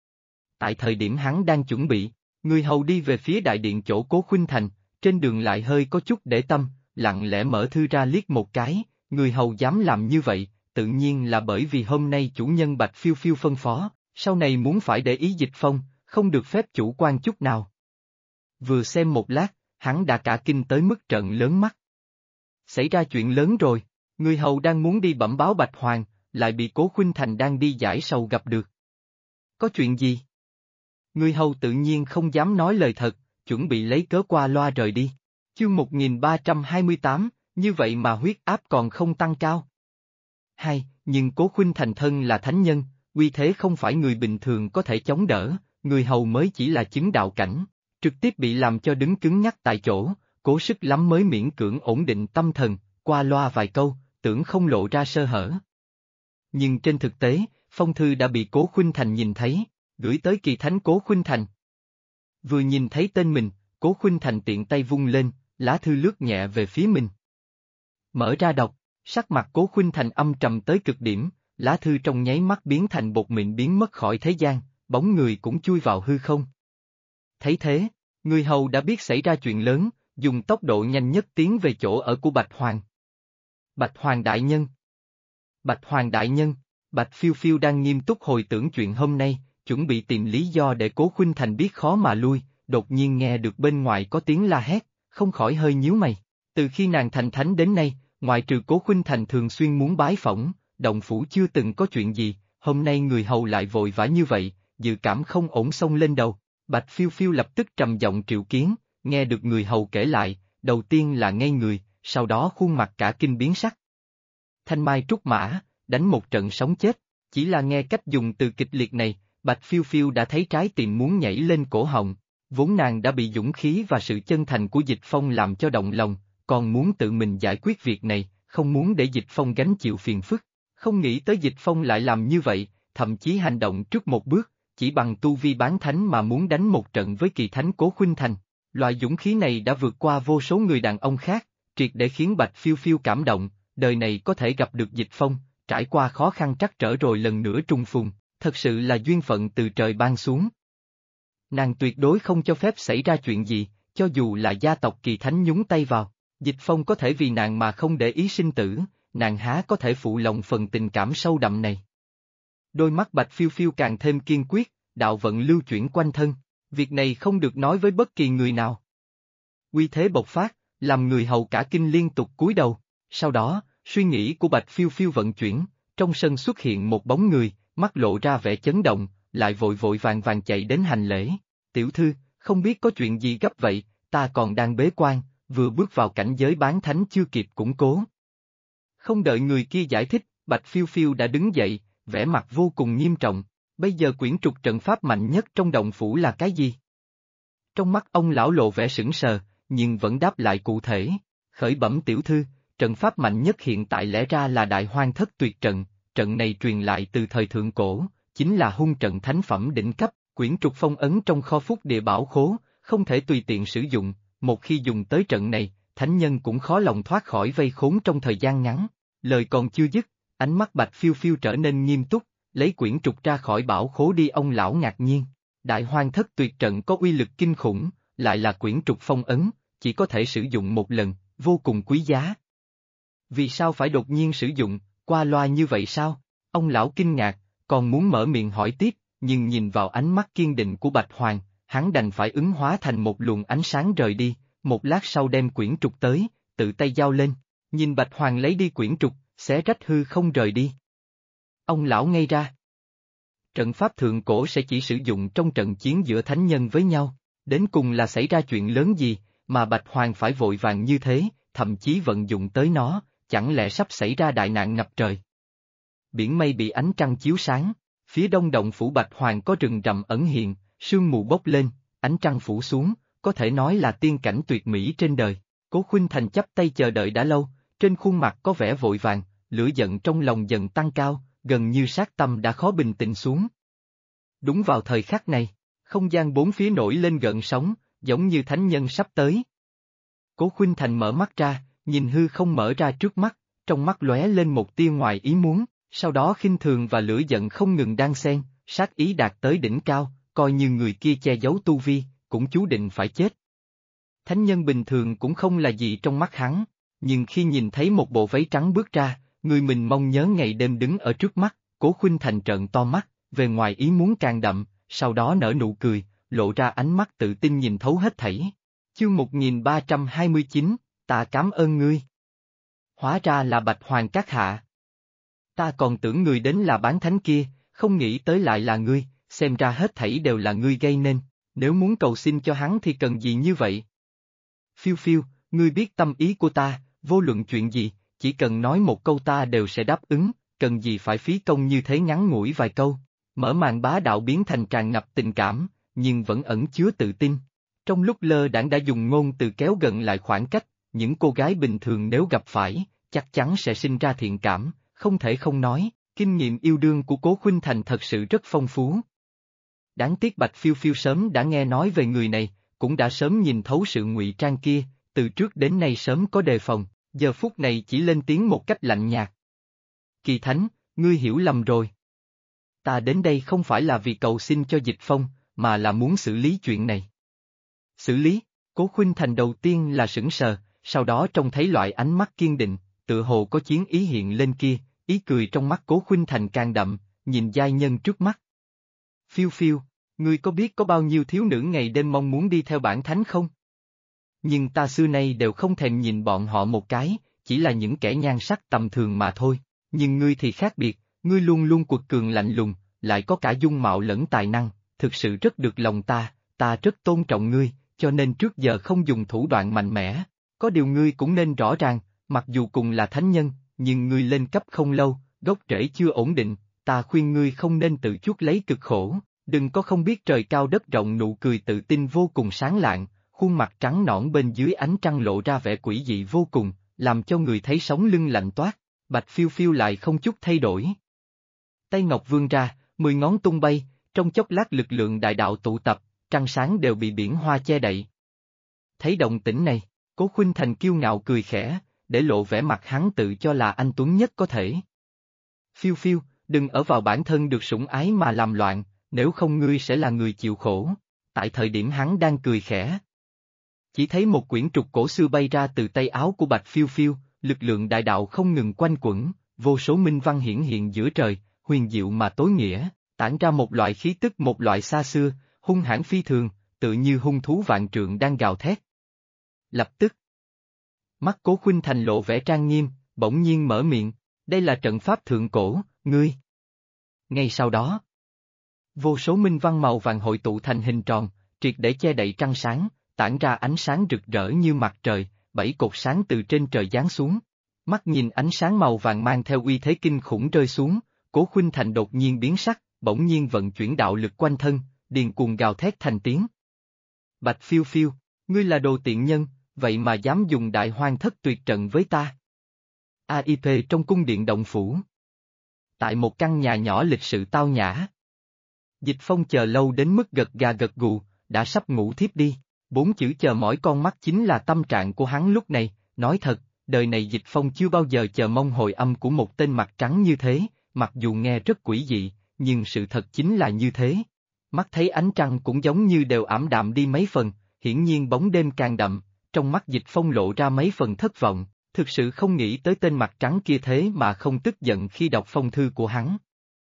S1: Tại thời điểm hắn đang chuẩn bị, người hầu đi về phía đại điện chỗ Cố Khuynh Thành, trên đường lại hơi có chút để tâm, lặng lẽ mở thư ra liếc một cái, người hầu dám làm như vậy, tự nhiên là bởi vì hôm nay chủ nhân Bạch Phiêu Phiêu phân phó, sau này muốn phải để ý Dịch Phong, không được phép chủ quan chút nào. Vừa xem một lát, hắn đã cả kinh tới mức trợn lớn mắt. Xảy ra chuyện lớn rồi, người hầu đang muốn đi bẩm báo Bạch Hoàng, lại bị Cố Khuynh Thành đang đi giải sầu gặp được. Có chuyện gì? Người hầu tự nhiên không dám nói lời thật, chuẩn bị lấy cớ qua loa rời đi. Chương 1328, như vậy mà huyết áp còn không tăng cao. Nhưng Cố Khuynh Thành thân là thánh nhân, uy thế không phải người bình thường có thể chống đỡ, người hầu mới chỉ là chứng đạo cảnh, trực tiếp bị làm cho đứng cứng nhắc tại chỗ, cố sức lắm mới miễn cưỡng ổn định tâm thần, qua loa vài câu, tưởng không lộ ra sơ hở. Nhưng trên thực tế, phong thư đã bị Cố Khuynh Thành nhìn thấy, gửi tới kỳ thánh Cố Khuynh Thành. Vừa nhìn thấy tên mình, Cố Khuynh Thành tiện tay vung lên, lá thư lướt nhẹ về phía mình. Mở ra đọc, sắc mặt Cố Khuynh Thành âm trầm tới cực điểm, lá thư trong nháy mắt biến thành bột mịn biến mất khỏi thế gian, bóng người cũng chui vào hư không. Thấy thế, người hầu đã biết xảy ra chuyện lớn, dùng tốc độ nhanh nhất tiến về chỗ ở của Bạch Hoàng. Bạch Hoàng đại nhân! Bạch Hoàng đại nhân! Bạch Phiêu Phiêu đang nghiêm túc hồi tưởng chuyện hôm nay, chuẩn bị tìm lý do để Cố Khuynh Thành biết khó mà lui, đột nhiên nghe được bên ngoài có tiếng la hét, không khỏi hơi nhíu mày. Từ khi nàng thành thánh đến nay, ngoại trừ Cố Khuynh Thành thường xuyên muốn bái phỏng, động phủ chưa từng có chuyện gì, hôm nay người hầu lại vội vã như vậy, dự cảm không ổn xông lên đầu. Bạch Phiêu Phiêu lập tức trầm giọng triệu kiến, nghe được người hầu kể lại, đầu tiên là ngây người, sau đó khuôn mặt cả kinh biến sắc. Thanh mai trúc mã, đánh một trận sống chết, chỉ là nghe cách dùng từ kịch liệt này, Bạch Phiêu Phiêu đã thấy trái tim muốn nhảy lên cổ họng, vốn nàng đã bị dũng khí và sự chân thành của Dịch Phong làm cho động lòng, còn muốn tự mình giải quyết việc này, không muốn để Dịch Phong gánh chịu phiền phức, không nghĩ tới Dịch Phong lại làm như vậy, thậm chí hành động trước một bước, chỉ bằng tu vi bán thánh mà muốn đánh một trận với kỳ thánh Cố Khuynh Thành. Loại dũng khí này đã vượt qua vô số người đàn ông khác, triệt để khiến Bạch Phiêu Phiêu cảm động, đời này có thể gặp được Dịch Phong, trải qua khó khăn trắc trở rồi lần nữa trùng phùng, thật sự là duyên phận từ trời ban xuống. Nàng tuyệt đối không cho phép xảy ra chuyện gì, cho dù là gia tộc kỳ thánh nhúng tay vào, Dịch Phong có thể vì nàng mà không để ý sinh tử, nàng há có thể phụ lòng phần tình cảm sâu đậm này. Đôi mắt Bạch Phiêu Phiêu càng thêm kiên quyết, đạo vận lưu chuyển quanh thân, việc này không được nói với bất kỳ người nào. Uy thế bộc phát, làm người hầu cả kinh liên tục cúi đầu, sau đó, suy nghĩ của Bạch Phiêu Phiêu vận chuyển, trong sân xuất hiện một bóng người, mắt lộ ra vẻ chấn động, lại vội vội vàng vàng chạy đến hành lễ. Tiểu thư, không biết có chuyện gì gấp vậy, ta còn đang bế quan, vừa bước vào cảnh giới bán thánh chưa kịp củng cố. Không đợi người kia giải thích, Bạch Phiêu Phiêu đã đứng dậy, vẻ mặt vô cùng nghiêm trọng, bây giờ quyển trục trận pháp mạnh nhất trong động phủ là cái gì? Trong mắt ông lão lộ vẻ sững sờ, nhưng vẫn đáp lại cụ thể, khởi bẩm tiểu thư, trận pháp mạnh nhất hiện tại lẽ ra là Đại Hoang Thất Tuyệt Trận, trận này truyền lại từ thời thượng cổ, chính là hung trận thánh phẩm đỉnh cấp, quyển trục phong ấn trong kho phúc địa bảo khố, không thể tùy tiện sử dụng, một khi dùng tới trận này, thánh nhân cũng khó lòng thoát khỏi vây khốn trong thời gian ngắn. Lời còn chưa dứt, ánh mắt Bạch Phiêu Phiêu trở nên nghiêm túc, lấy quyển trục ra khỏi bảo khố đi. Ông lão ngạc nhiên, Đại Hoang Thất Tuyệt Trận có uy lực kinh khủng, lại là quyển trục phong ấn, chỉ có thể sử dụng một lần, vô cùng quý giá. Vì sao phải đột nhiên sử dụng, qua loa như vậy sao? Ông lão kinh ngạc, còn muốn mở miệng hỏi tiếp, nhưng nhìn vào ánh mắt kiên định của Bạch Hoàng, hắn đành phải ứng hóa thành một luồng ánh sáng rời đi, một lát sau đem quyển trục tới, tự tay giao lên, nhìn Bạch Hoàng lấy đi quyển trục, xé rách hư không rời đi. Ông lão ngây ra. Trận pháp thượng cổ sẽ chỉ sử dụng trong trận chiến giữa thánh nhân với nhau, đến cùng là xảy ra chuyện lớn gì, mà Bạch Hoàng phải vội vàng như thế, thậm chí vận dụng tới nó, chẳng lẽ sắp xảy ra đại nạn ngập trời. Biển mây bị ánh trăng chiếu sáng, phía đông động phủ Bạch Hoàng có rừng rậm ẩn hiện, sương mù bốc lên, ánh trăng phủ xuống, có thể nói là tiên cảnh tuyệt mỹ trên đời. Cố Khuynh Thành chắp tay chờ đợi đã lâu, trên khuôn mặt có vẻ vội vàng, lửa giận trong lòng dần tăng cao, gần như sát tâm đã khó bình tĩnh xuống. Đúng vào thời khắc này, không gian bốn phía nổi lên gợn sóng, giống như thánh nhân sắp tới. Cố Khuynh Thành mở mắt ra, nhìn hư không mở ra trước mắt, trong mắt lóe lên một tia ngoài ý muốn, sau đó khinh thường và lửa giận không ngừng đan xen, sát ý đạt tới đỉnh cao, coi như người kia che giấu tu vi, cũng chú định phải chết. Thánh nhân bình thường cũng không là gì trong mắt hắn, nhưng khi nhìn thấy một bộ váy trắng bước ra, người mình mong nhớ ngày đêm đứng ở trước mắt, Cố Khuynh Thành trợn to mắt, về ngoài ý muốn càng đậm, sau đó nở nụ cười, lộ ra ánh mắt tự tin nhìn thấu hết thảy. Chương 1329, ta cảm ơn ngươi. Hóa ra là Bạch Hoàng các hạ. Ta còn tưởng người đến là bán thánh kia, không nghĩ tới lại là ngươi, xem ra hết thảy đều là ngươi gây nên, nếu muốn cầu xin cho hắn thì cần gì như vậy? Phiêu Phiêu, ngươi biết tâm ý của ta, vô luận chuyện gì, chỉ cần nói một câu ta đều sẽ đáp ứng, cần gì phải phí công như thế ngắn ngủi vài câu. Mở màn bá đạo biến thành tràn ngập tình cảm, nhưng vẫn ẩn chứa tự tin. Trong lúc lơ đãng đã dùng ngôn từ kéo gần lại khoảng cách, những cô gái bình thường nếu gặp phải, chắc chắn sẽ sinh ra thiện cảm, không thể không nói, kinh nghiệm yêu đương của Cố Khuynh Thành thật sự rất phong phú. Đáng tiếc Bạch Phiêu Phiêu sớm đã nghe nói về người này, cũng đã sớm nhìn thấu sự ngụy trang kia, từ trước đến nay sớm có đề phòng, giờ phút này chỉ lên tiếng một cách lạnh nhạt. Kỳ Thánh, ngươi hiểu lầm rồi. Ta đến đây không phải là vì cầu xin cho Dịch Phong, mà là muốn xử lý chuyện này. Xử lý, Cố Khuynh Thành đầu tiên là sững sờ, sau đó trông thấy loại ánh mắt kiên định, tựa hồ có chiến ý hiện lên kia, ý cười trong mắt Cố Khuynh Thành càng đậm, nhìn giai nhân trước mắt. Phiêu phiêu, ngươi có biết có bao nhiêu thiếu nữ ngày đêm mong muốn đi theo bản thánh không? Nhưng ta xưa nay đều không thèm nhìn bọn họ một cái, chỉ là những kẻ nhan sắc tầm thường mà thôi, nhưng ngươi thì khác biệt, ngươi luôn luôn quật cường lạnh lùng, lại có cả dung mạo lẫn tài năng, thực sự rất được lòng ta rất tôn trọng ngươi, cho nên trước giờ không dùng thủ đoạn mạnh mẽ. Có điều ngươi cũng nên rõ ràng, mặc dù cùng là thánh nhân, nhưng ngươi lên cấp không lâu, gốc rễ chưa ổn định, ta khuyên ngươi không nên tự chuốc lấy cực khổ, đừng có không biết trời cao đất rộng. Nụ cười tự tin vô cùng sáng lạng, khuôn mặt trắng nõn bên dưới ánh trăng lộ ra vẻ quỷ dị vô cùng, làm cho người thấy sống lưng lạnh toát. Bạch Phiêu Phiêu lại không chút thay đổi. Tay ngọc vươn ra, 10 ngón tung bay, trong chốc lát lực lượng đại đạo tụ tập, trăng sáng đều bị biển hoa che đậy. Thấy động tĩnh này, Cố Khuynh Thành kiêu ngạo cười khẽ, để lộ vẻ mặt hắn tự cho là anh tuấn nhất có thể. Phiêu Phiêu, đừng ở vào bản thân được sủng ái mà làm loạn, nếu không ngươi sẽ là người chịu khổ. Tại thời điểm hắn đang cười khẽ, chỉ thấy một quyển trục cổ xưa bay ra từ tay áo của Bạch Phiêu Phiêu, lực lượng đại đạo không ngừng quanh quẩn, vô số minh văn hiển hiện giữa trời, huyền diệu mà tối nghĩa, tản ra một loại khí tức, một loại xa xưa, hung hãn phi thường, tự như hung thú vạn trượng đang gào thét. Lập tức, mắt Cố Khuynh Thành lộ vẻ trang nghiêm, bỗng nhiên mở miệng, đây là trận pháp thượng cổ, ngươi. Ngay sau đó, vô số minh văn màu vàng hội tụ thành hình tròn, triệt để che đậy trăng sáng, tản ra ánh sáng rực rỡ như mặt trời, 7 cột sáng từ trên trời giáng xuống. Mắt nhìn ánh sáng màu vàng mang theo uy thế kinh khủng rơi xuống, Cố Khuynh Thành đột nhiên biến sắc, bỗng nhiên vận chuyển đạo lực quanh thân, điên cuồng gào thét thành tiếng. Bạch Phiêu Phiêu, ngươi là đồ tiện nhân, vậy mà dám dùng đại hoang thất tuyệt trận với ta. AIP trong cung điện động phủ. Tại một căn nhà nhỏ lịch sự tao nhã. Dịch Phong chờ lâu đến mức gật gà gật gù, đã sắp ngủ thiếp đi. 4 chữ chờ mỏi con mắt chính là tâm trạng của hắn lúc này, nói thật, đời này Dịch Phong chưa bao giờ chờ mong hồi âm của một tên mặt trắng như thế, mặc dù nghe rất quỷ dị, nhưng sự thật chính là như thế. Mắt thấy ánh trăng cũng giống như đều ảm đạm đi mấy phần, hiển nhiên bóng đêm càng đậm, trong mắt Dịch Phong lộ ra mấy phần thất vọng, thực sự không nghĩ tới tên mặt trắng kia thế mà không tức giận khi đọc phong thư của hắn.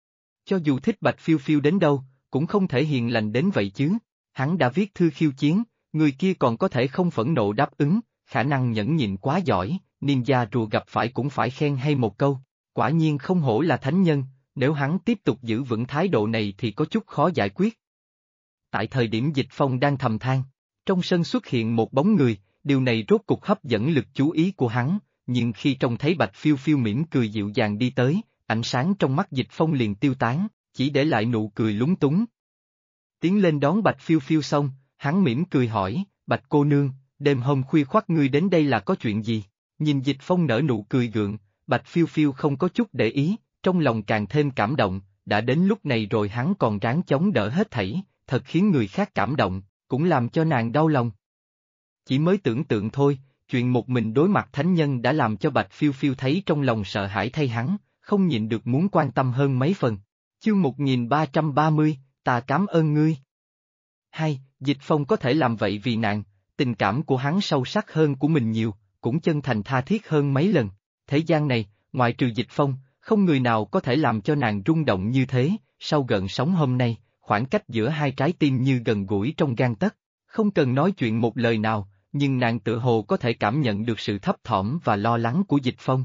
S1: Cho dù thích Bạch Phiêu Phiêu đến đâu, cũng không thể hiền lành đến vậy chứ, hắn đã viết thư khiêu chiến, người kia còn có thể không phẫn nộ đáp ứng, khả năng nhẫn nhịn quá giỏi, ninja rùa gặp phải cũng phải khen hay một câu, quả nhiên không hổ là thánh nhân, nếu hắn tiếp tục giữ vững thái độ này thì có chút khó giải quyết. Tại thời điểm Dịch Phong đang thầm than, trong sân xuất hiện một bóng người, điều này rốt cục hấp dẫn lực chú ý của hắn, nhưng khi trông thấy Bạch Phiêu Phiêu mỉm cười dịu dàng đi tới, ánh sáng trong mắt Dịch Phong liền tiêu tán, chỉ để lại nụ cười lúng túng. Tiến lên đón Bạch Phiêu Phiêu xong, hắn mỉm cười hỏi, Bạch cô nương, đêm hôm khuya khoắt ngươi đến đây là có chuyện gì? Nhìn Dịch Phong nở nụ cười gượng, Bạch Phiêu Phiêu không có chút để ý, trong lòng càng thêm cảm động, đã đến lúc này rồi hắn còn ráng chống đỡ hết thảy, thật khiến người khác cảm động, cũng làm cho nàng đau lòng. Chỉ mới tưởng tượng thôi, chuyện một mình đối mặt thánh nhân đã làm cho Bạch Phiêu Phiêu thấy trong lòng sợ hãi thay hắn, không nhịn được muốn quan tâm hơn mấy phần. Chương 1330, ta cảm ơn ngươi. Hay, Dịch Phong có thể làm vậy vì nàng, tình cảm của hắn sâu sắc hơn của mình nhiều, cũng chân thành tha thiết hơn mấy lần. Thế gian này, ngoại trừ Dịch Phong, không người nào có thể làm cho nàng rung động như thế. Sau gần sóng hôm nay, khoảng cách giữa hai trái tim như gần gũi trong gang tấc. Không cần nói chuyện một lời nào, nhưng nàng tự hồ có thể cảm nhận được sự thấp thỏm và lo lắng của Dịch Phong.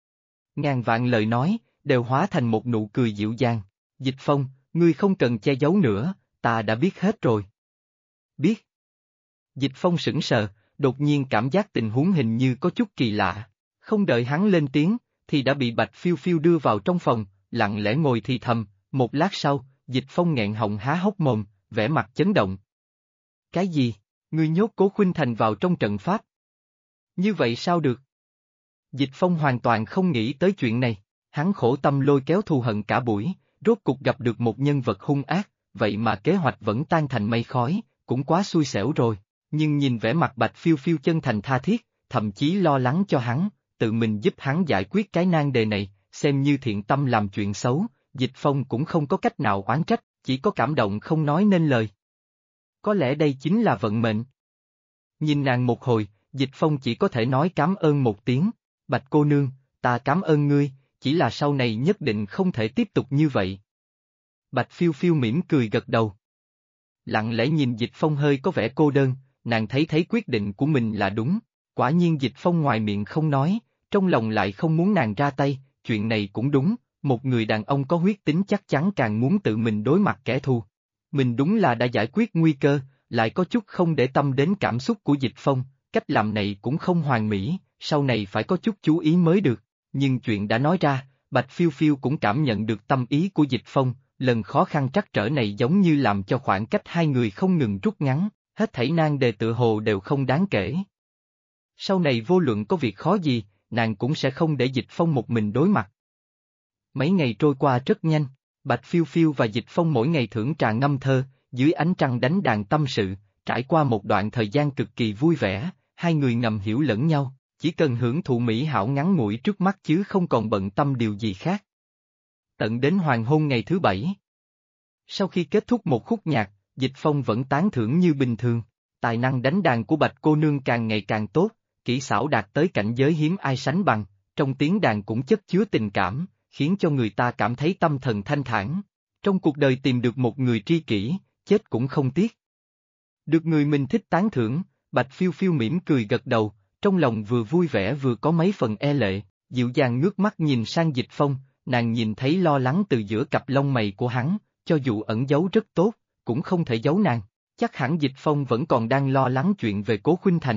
S1: Ngàn vạn lời nói, đều hóa thành một nụ cười dịu dàng. Dịch Phong, ngươi không cần che giấu nữa, ta đã biết hết rồi. Biết. Dịch Phong sững sờ, đột nhiên cảm giác tình huống hình như có chút kỳ lạ. Không đợi hắn lên tiếng, thì đã bị Bạch Phiêu Phiêu đưa vào trong phòng, lặng lẽ ngồi thì thầm. Một lát sau, Dịch Phong nghẹn họng há hốc mồm, vẻ mặt chấn động. Cái gì? Ngươi nhốt Cố Khuynh Thành vào trong trận pháp? Như vậy sao được? Dịch Phong hoàn toàn không nghĩ tới chuyện này, hắn khổ tâm lôi kéo thù hận cả buổi, rốt cục gặp được một nhân vật hung ác, vậy mà kế hoạch vẫn tan thành mây khói, cũng quá xui xẻo rồi, nhưng nhìn vẻ mặt Bạch Phiêu Phiêu chân thành tha thiết, thậm chí lo lắng cho hắn, tự mình giúp hắn giải quyết cái nan đề này, xem như thiện tâm làm chuyện xấu, Dịch Phong cũng không có cách nào oán trách, chỉ có cảm động không nói nên lời. Có lẽ đây chính là vận mệnh. Nhìn nàng một hồi, Dịch Phong chỉ có thể nói cảm ơn một tiếng, Bạch cô nương, ta cảm ơn ngươi, chỉ là sau này nhất định không thể tiếp tục như vậy. Bạch Phiêu Phiêu mỉm cười gật đầu. Lặng lẽ nhìn Dịch Phong hơi có vẻ cô đơn, nàng thấy quyết định của mình là đúng, quả nhiên Dịch Phong ngoài miệng không nói, trong lòng lại không muốn nàng ra tay, chuyện này cũng đúng, một người đàn ông có huyết tính chắc chắn càng muốn tự mình đối mặt kẻ thù. Mình đúng là đã giải quyết nguy cơ, lại có chút không để tâm đến cảm xúc của Dịch Phong, cách làm này cũng không hoàn mỹ, sau này phải có chút chú ý mới được, nhưng chuyện đã nói ra, Bạch Phiêu Phiêu cũng cảm nhận được tâm ý của Dịch Phong, lần khó khăn trắc trở này giống như làm cho khoảng cách hai người không ngừng rút ngắn, hết thảy nan đề tựa hồ đều không đáng kể. Sau này vô luận có việc khó gì, nàng cũng sẽ không để Dịch Phong một mình đối mặt. Mấy ngày trôi qua rất nhanh, Bạch Phiêu Phiêu và Dịch Phong mỗi ngày thưởng trà ngâm thơ, dưới ánh trăng đánh đàn tâm sự, trải qua một đoạn thời gian cực kỳ vui vẻ, hai người ngầm hiểu lẫn nhau, chỉ cần hưởng thụ mỹ hảo ngắn ngủi trước mắt chứ không còn bận tâm điều gì khác. Tận đến hoàng hôn ngày thứ bảy. Sau khi kết thúc một khúc nhạc, Dịch Phong vẫn tán thưởng như bình thường, tài năng đánh đàn của Bạch cô nương càng ngày càng tốt, kỹ xảo đạt tới cảnh giới hiếm ai sánh bằng, trong tiếng đàn cũng chất chứa tình cảm, khiến cho người ta cảm thấy tâm thần thanh thản. Trong cuộc đời tìm được một người tri kỷ, chết cũng không tiếc. Được người mình thích tán thưởng, Bạch Phiêu Phiêu mỉm cười gật đầu, trong lòng vừa vui vẻ vừa có mấy phần e lệ, dịu dàng ngước mắt nhìn sang Dịch Phong, nàng nhìn thấy lo lắng từ giữa cặp lông mày của hắn, cho dù ẩn giấu rất tốt, cũng không thể giấu nàng, chắc hẳn Dịch Phong vẫn còn đang lo lắng chuyện về Cố Khuynh Thành.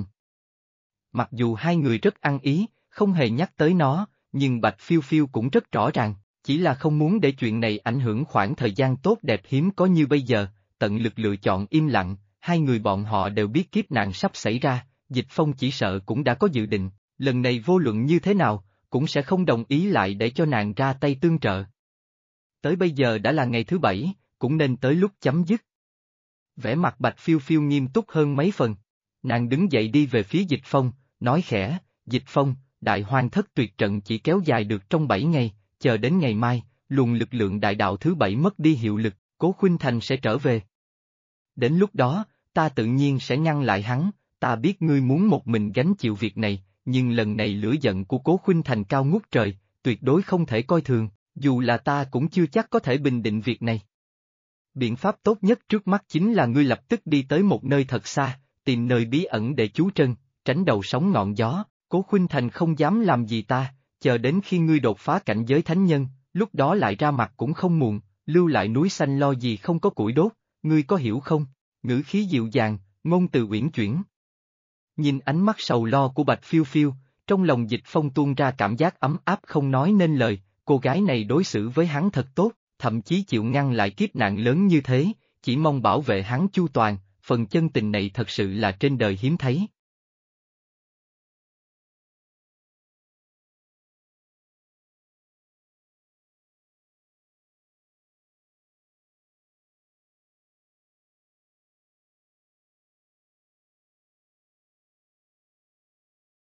S1: Mặc dù hai người rất ăn ý, không hề nhắc tới nó, nhưng Bạch Phiêu Phiêu cũng rất rõ ràng, chỉ là không muốn để chuyện này ảnh hưởng khoảng thời gian tốt đẹp hiếm có như bây giờ, tận lực lựa chọn im lặng, hai người bọn họ đều biết kiếp nạn sắp xảy ra, Dịch Phong chỉ sợ cũng đã có dự định, lần này vô luận như thế nào, cũng sẽ không đồng ý lại để cho nàng ra tay tương trợ. Tới bây giờ đã là ngày thứ bảy, cũng nên tới lúc chấm dứt. Vẻ mặt Bạch Phiêu Phiêu nghiêm túc hơn mấy phần, nàng đứng dậy đi về phía Dịch Phong, nói khẽ, Dịch Phong, đại hoang thất tuyệt trận chỉ kéo dài được trong 7 ngày, chờ đến ngày mai, luồng lực lượng đại đạo thứ 7 mất đi hiệu lực, Cố Khuynh Thành sẽ trở về. Đến lúc đó, ta tự nhiên sẽ ngăn lại hắn, ta biết ngươi muốn một mình gánh chịu việc này, nhưng lần này lửa giận của Cố Khuynh Thành cao ngút trời, tuyệt đối không thể coi thường, dù là ta cũng chưa chắc có thể bình định việc này. Biện pháp tốt nhất trước mắt chính là ngươi lập tức đi tới một nơi thật xa, tìm nơi bí ẩn để trú chân, tránh đầu sóng ngọn gió, Cố Khuynh Thành không dám làm gì ta, chờ đến khi ngươi đột phá cảnh giới thánh nhân, lúc đó lại ra mặt cũng không muộn, lưu lại núi xanh lo gì không có củi đốt, ngươi có hiểu không? Ngữ khí dịu dàng, ngôn từ uyển chuyển. Nhìn ánh mắt sầu lo của Bạch Phiêu Phiêu, trong lòng Dịch Phong tuôn ra cảm giác ấm áp không nói nên lời, cô gái này đối xử với hắn thật tốt, thậm chí chịu ngăn lại kiếp nạn lớn như thế, chỉ mong bảo vệ hắn chu toàn, phần chân tình này thật sự là trên đời hiếm thấy.